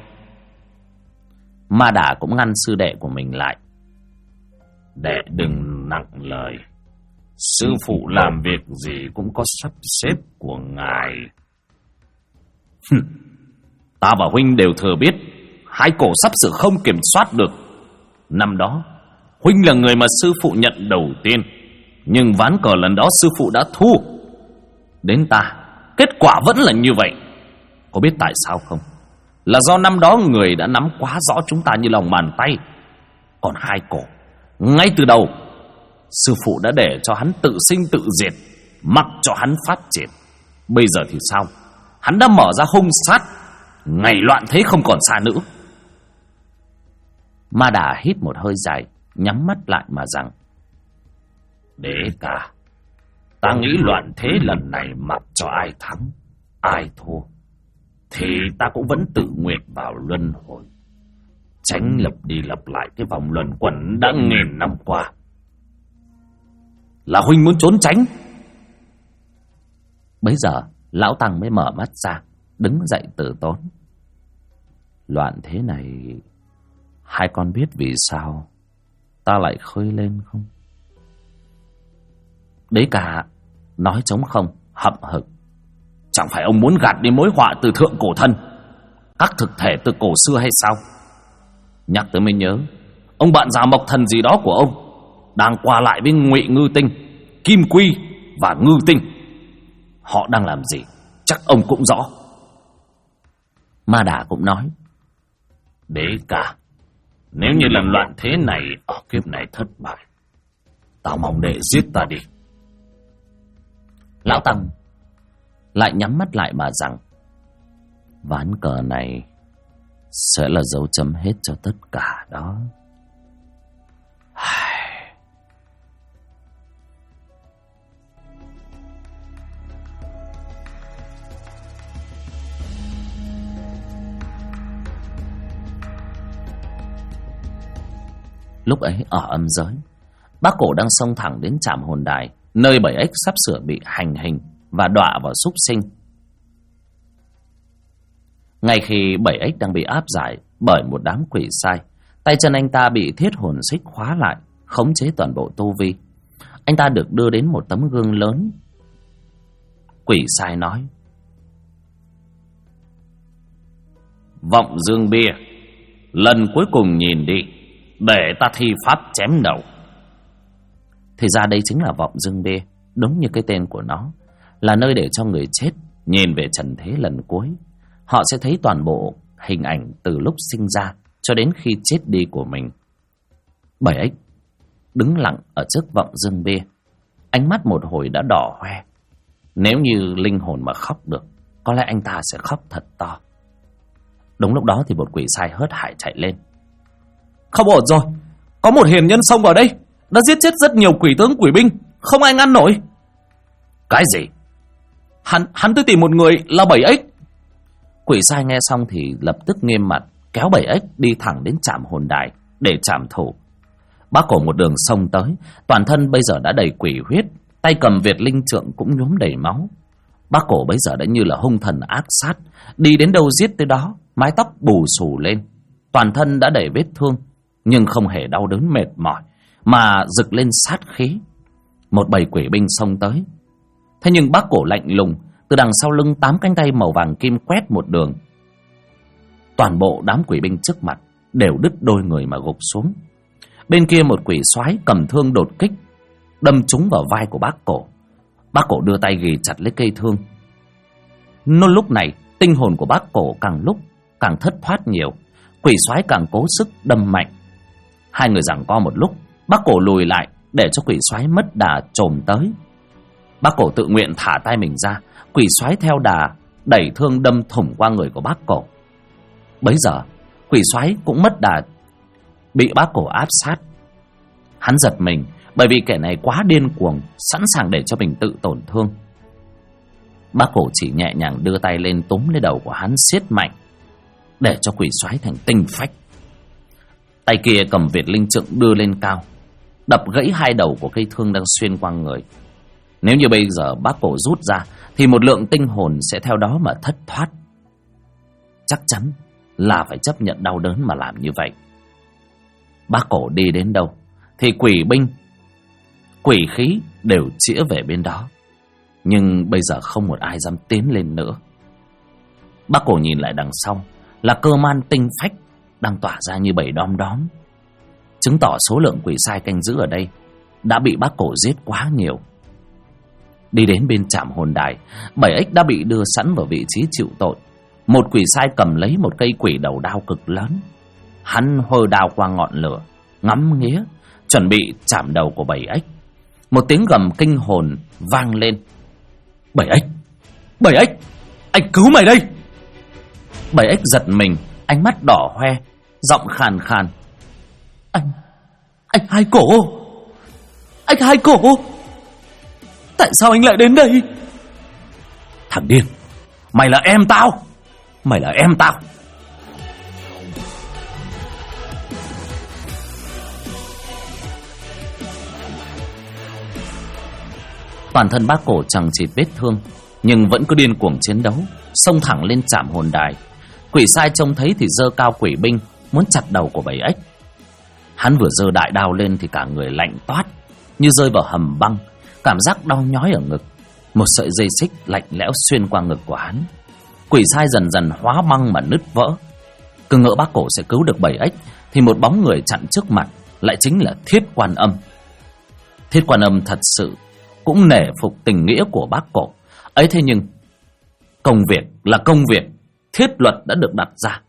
Ma Đà cũng ngăn sư đệ của mình lại. Đệ đừng nặng lời. Sư phụ làm việc gì cũng có sắp xếp của ngài. Ta và huynh đều thừa biết hai cổ sắp sửa không kiểm soát được. Năm đó huynh là người mà sư phụ nhận đầu tiên, nhưng ván cờ lần đó sư phụ đã thua. Đến ta, kết quả vẫn là như vậy. Có biết tại sao không? Là do năm đó người đã nắm quá rõ chúng ta như lòng bàn tay. Còn hai cổ, ngay từ đầu sư phụ đã để cho hắn tự sinh tự diệt, mặc cho hắn phát triển. Bây giờ thì sao? Hắn đã mở ra hung sát, ngày loạn thế không còn xa nữa. Ma Đà hít một hơi dài, nhắm mắt lại mà rằng: Đế Ca, ta nghĩ loạn thế lần này mặc cho ai thắng ai thua thì ta cũng vẫn tự nguyện vào luân hồi, tránh lặp đi lặp lại cái vòng luẩn quẩn đã nghìn năm qua. Là huynh muốn trốn tránh? Bấy giờ Lão Tăng mới mở mắt ra, đứng dậy từ tốn. Loạn thế này, hai con biết vì sao ta lại khơi lên không? Đế Ca nói trống không, hậm hực. Chẳng phải ông muốn gạt đi mối họa từ thượng cổ thân, các thực thể từ cổ xưa hay sao? Nhắc tới mới nhớ, ông bạn già Mộc Thần gì đó của ông đang qua lại với Ngụy Ngư Tinh, Kim Quy và Ngư Tinh. Họ đang làm gì chắc ông cũng rõ. Ma Đà cũng nói: Đế Ca, nếu như lần loạn thế này ở kiếp này thất bại, tao mong đệ giết ta đi. Lão Tăng lại nhắm mắt lại mà rằng: ván cờ này sẽ là dấu chấm hết cho tất cả đó. Lúc ấy ở âm giới, bác cổ đang xông thẳng đến trạm hồn đài, nơi 7X sắp sửa bị hành hình và đọa vào súc sinh. Ngay khi 7X đang bị áp giải bởi một đám quỷ sai, tay chân anh ta bị thiết hồn xích khóa lại, khống chế toàn bộ tu vi. Anh ta được đưa đến một tấm gương lớn. Quỷ sai nói: "Vọng Dương Bia, lần cuối cùng nhìn đi, để ta thi pháp chém đầu." Thì ra đây chính là Vọng Dương Bia, đúng như cái tên của nó, là nơi để cho người chết nhìn về trần thế lần cuối. Họ sẽ thấy toàn bộ hình ảnh từ lúc sinh ra cho đến khi chết đi của mình. 7X đứng lặng ở trước Vọng Dương Bia, ánh mắt một hồi đã đỏ hoe. Nếu như linh hồn mà khóc được, có lẽ anh ta sẽ khóc thật to. Đúng lúc đó thì một quỷ sai hớt hải chạy lên: "Không ổn rồi, có một hiền nhân xông vào đây, đã giết chết rất nhiều quỷ tướng quỷ binh, không ai ngăn nổi." "Cái gì?" Hắn tới tìm một người là 7X. Quỷ sai nghe xong thì lập tức nghiêm mặt, kéo 7X đi thẳng đến trạm hồn đài để trảm thủ. Bác cổ một đường xông tới, toàn thân bây giờ đã đầy quỷ huyết, tay cầm Việt linh trượng cũng nhuốm đầy máu. Bác cổ bây giờ đã như là hung thần ác sát, đi đến đâu giết tới đó, mái tóc bù xù lên, toàn thân đã đầy vết thương, nhưng không hề đau đớn mệt mỏi, mà rực lên sát khí. Một bầy quỷ binh xông tới. Thế nhưng bác cổ lạnh lùng, từ đằng sau lưng 8 cánh tay màu vàng kim quét một đường. Toàn bộ đám quỷ binh trước mặt đều đứt đôi người mà gục xuống. Bên kia một quỷ soái cầm thương đột kích, đâm trúng vào vai của bác cổ. Bác cổ đưa tay ghì chặt lấy cây thương. Lúc này tinh hồn của bác cổ càng lúc càng thất thoát nhiều, quỷ soái càng cố sức đâm mạnh. Hai người giằng co một lúc, bác cổ lùi lại để cho quỷ soái mất đà chồm tới. Bác cổ tự nguyện thả tay mình ra, quỷ soái theo đà đẩy thương đâm thủng qua người của bác cổ. Bấy giờ quỷ soái cũng mất đà, bị bác cổ áp sát. Hắn giật mình, bởi vì kẻ này quá điên cuồng, sẵn sàng để cho mình tự tổn thương. Bác cổ chỉ nhẹ nhàng đưa tay lên túm lấy đầu của hắn siết mạnh, để cho quỷ soái thành tinh phách. Tay kia cầm Việt linh trượng đưa lên cao, đập gãy hai đầu của cây thương đang xuyên qua người. Nếu như bây giờ bác cổ rút ra thì một lượng tinh hồn sẽ theo đó mà thất thoát. Chắc chắn là phải chấp nhận đau đớn mà làm như vậy. Bác cổ đi đến đâu thì quỷ binh, quỷ khí đều chĩa về bên đó. Nhưng bây giờ không một ai dám tiến lên nữa. Bác cổ nhìn lại đằng sau là cơ man tinh phách đang tỏa ra như bầy đom đóm, chứng tỏ số lượng quỷ sai canh giữ ở đây đã bị bác cổ giết quá nhiều. Đi đến bên trạm hồn đài, 7X đã bị đưa sẵn vào vị trí chịu tội. Một quỷ sai cầm lấy một cây quỷ đầu đao cực lớn. Hắn hơ đao qua ngọn lửa, ngắm nghía, chuẩn bị chạm đầu của 7X. Một tiếng gầm kinh hồn vang lên: "7X! 7X! Anh cứu mày đây!" 7X giật mình, ánh mắt đỏ hoe, giọng khàn khàn: Anh Hai Cổ! Anh Hai Cổ! Tại sao anh lại đến đây?" "Thằng điên! Mày là em tao! Mày là em tao!" Toàn thân bác cổ chằng chịt vết thương, nhưng vẫn cứ điên cuồng chiến đấu, xông thẳng lên trạm hồn đài. Quỷ sai trông thấy thì giơ cao quỷ binh muốn chặt đầu của 7X. Hắn vừa giơ đại đao lên thì cả người lạnh toát, như rơi vào hầm băng, cảm giác đau nhói ở ngực. Một sợi dây xích lạnh lẽo xuyên qua ngực của hắn. Quỷ sai dần dần hóa băng mà nứt vỡ. Cứ ngỡ bác cổ sẽ cứu được 7X thì một bóng người chặn trước mặt lại chính là Thiết Quan Âm. Thiết Quan Âm thật sự cũng nể phục tình nghĩa của bác cổ ấy, thế nhưng công việc là công việc, thiết luật đã được đặt ra.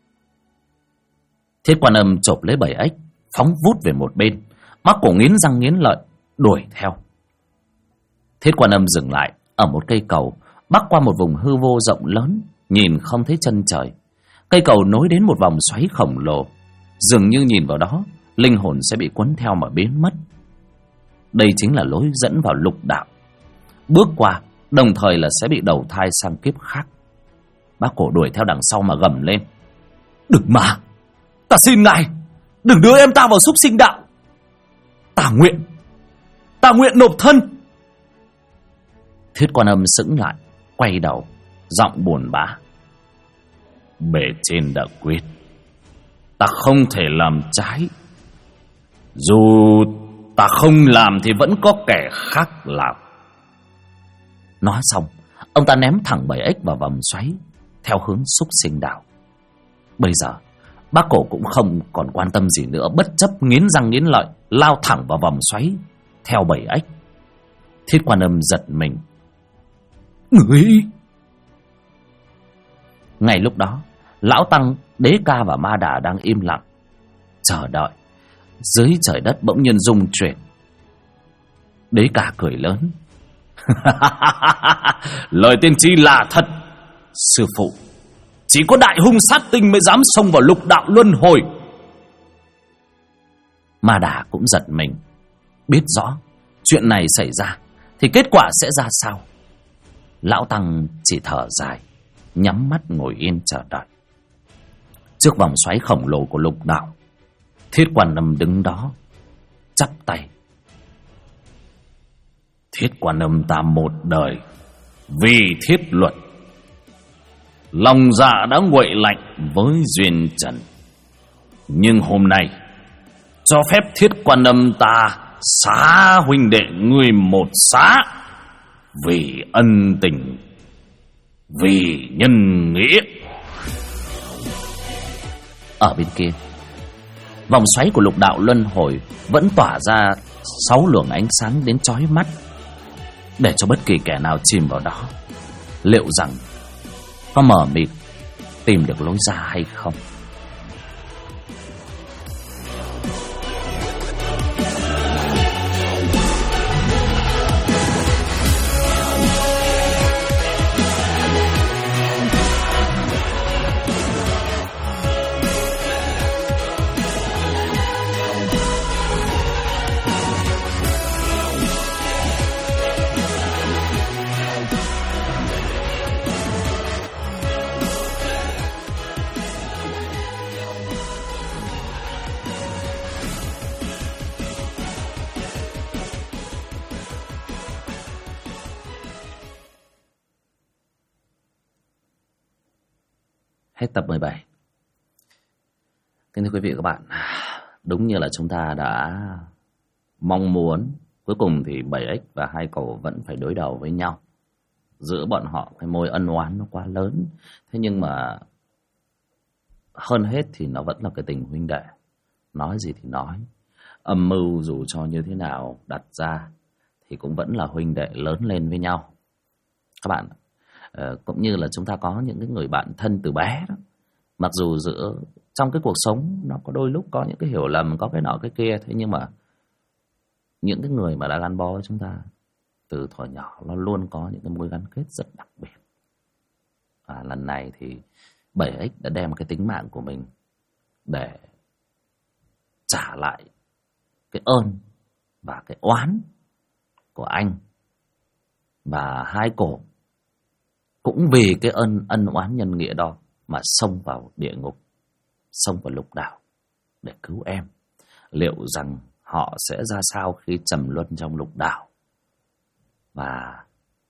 Thiết Quan Âm chộp lấy 7X, phóng vút về một bên. Bác cổ nghiến răng nghiến lợi đuổi theo. Thiết Quan Âm dừng lại ở một cây cầu, bắc qua một vùng hư vô rộng lớn, nhìn không thấy chân trời. Cây cầu nối đến một vòng xoáy khổng lồ, dường như nhìn vào đó linh hồn sẽ bị cuốn theo mà biến mất. Đây chính là lối dẫn vào lục đạo. Bước qua đồng thời là sẽ bị đầu thai sang kiếp khác. Bác cổ đuổi theo đằng sau mà gầm lên: "Đừng mà! Ta xin ngài! Đừng đưa em ta vào súc sinh đạo. Ta nguyện nộp thân. Thiết Quan Âm sững lại, quay đầu, giọng buồn bã. Bề trên đã quyết, ta không thể làm trái. Dù ta không làm thì vẫn có kẻ khác làm. Nói xong, ông ta ném thẳng bầy ếch vào vòng xoáy theo hướng súc sinh đạo. Bây giờ bác Cổ cũng không còn quan tâm gì nữa, bất chấp nghiến răng nghiến lợi lao thẳng vào vòng xoáy theo bầy ếch. Thiết Quan Âm giật mình. Người... Ngay lúc đó, Lão Tăng, Đế Ca và Ma Đà đang im lặng chờ đợi. Dưới trời đất bỗng nhiên rung chuyển. Đế Ca cười lớn. Lời tiên tri là thật. Sư phụ, chỉ có đại hung sát tinh mới dám xông vào lục đạo luân hồi. Ma Đà cũng giật mình, biết rõ chuyện này xảy ra thì kết quả sẽ ra sao. Lão Tăng chỉ thở dài, nhắm mắt ngồi yên chờ đợi. Trước vòng xoáy khổng lồ của lục đạo, Thiết Quan Âm đứng đó chắp tay. Thiết Quan Âm ta một đời vì thiết luật, lòng dạ đã nguội lạnh với duyên trần. Nhưng hôm nay cho phép Thiết Quan Âm ta xá huynh đệ người một xá, vì ân tình, vì nhân nghĩa. Ở bên kia, vòng xoáy của lục đạo luân hồi vẫn tỏa ra 6 luồng ánh sáng đến chói mắt, để cho bất kỳ kẻ nào chìm vào đó, liệu rằng có mờ mịt tìm được lối ra hay không. Hết tập 17. Kính thưa quý vị và các bạn, đúng như là chúng ta đã mong muốn, cuối cùng thì bầy ếch và hai cổ vẫn phải đối đầu với nhau. Giữa bọn họ cái mối ân oán nó quá lớn. Thế nhưng mà hơn hết thì nó vẫn là cái tình huynh đệ. Nói gì thì nói, âm mưu dù cho như thế nào đặt ra thì cũng vẫn là huynh đệ lớn lên với nhau. Các bạn, cũng như là chúng ta có những cái người bạn thân từ bé đó, mặc dù trong cái cuộc sống nó có đôi lúc có những cái hiểu lầm, có cái nọ cái kia, thế nhưng mà những cái người mà đã gắn bó với chúng ta từ thuở nhỏ nó luôn có những cái mối gắn kết rất đặc biệt. Và lần này thì 7X đã đem cái tính mạng của mình để trả lại cái ơn và cái oán của anh, và hai cổ cũng vì cái ân oán nhân nghĩa đó mà xông vào địa ngục, xông vào lục đạo để cứu em. Liệu rằng họ sẽ ra sao khi trầm luân trong lục đạo? Và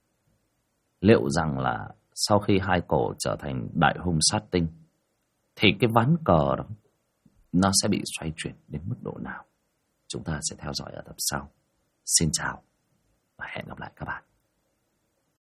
liệu rằng là sau khi hai cổ trở thành đại hung sát tinh thì cái ván cờ đó nó sẽ bị xoay chuyển đến mức độ nào? Chúng ta sẽ theo dõi ở tập sau. Xin chào và hẹn gặp lại các bạn.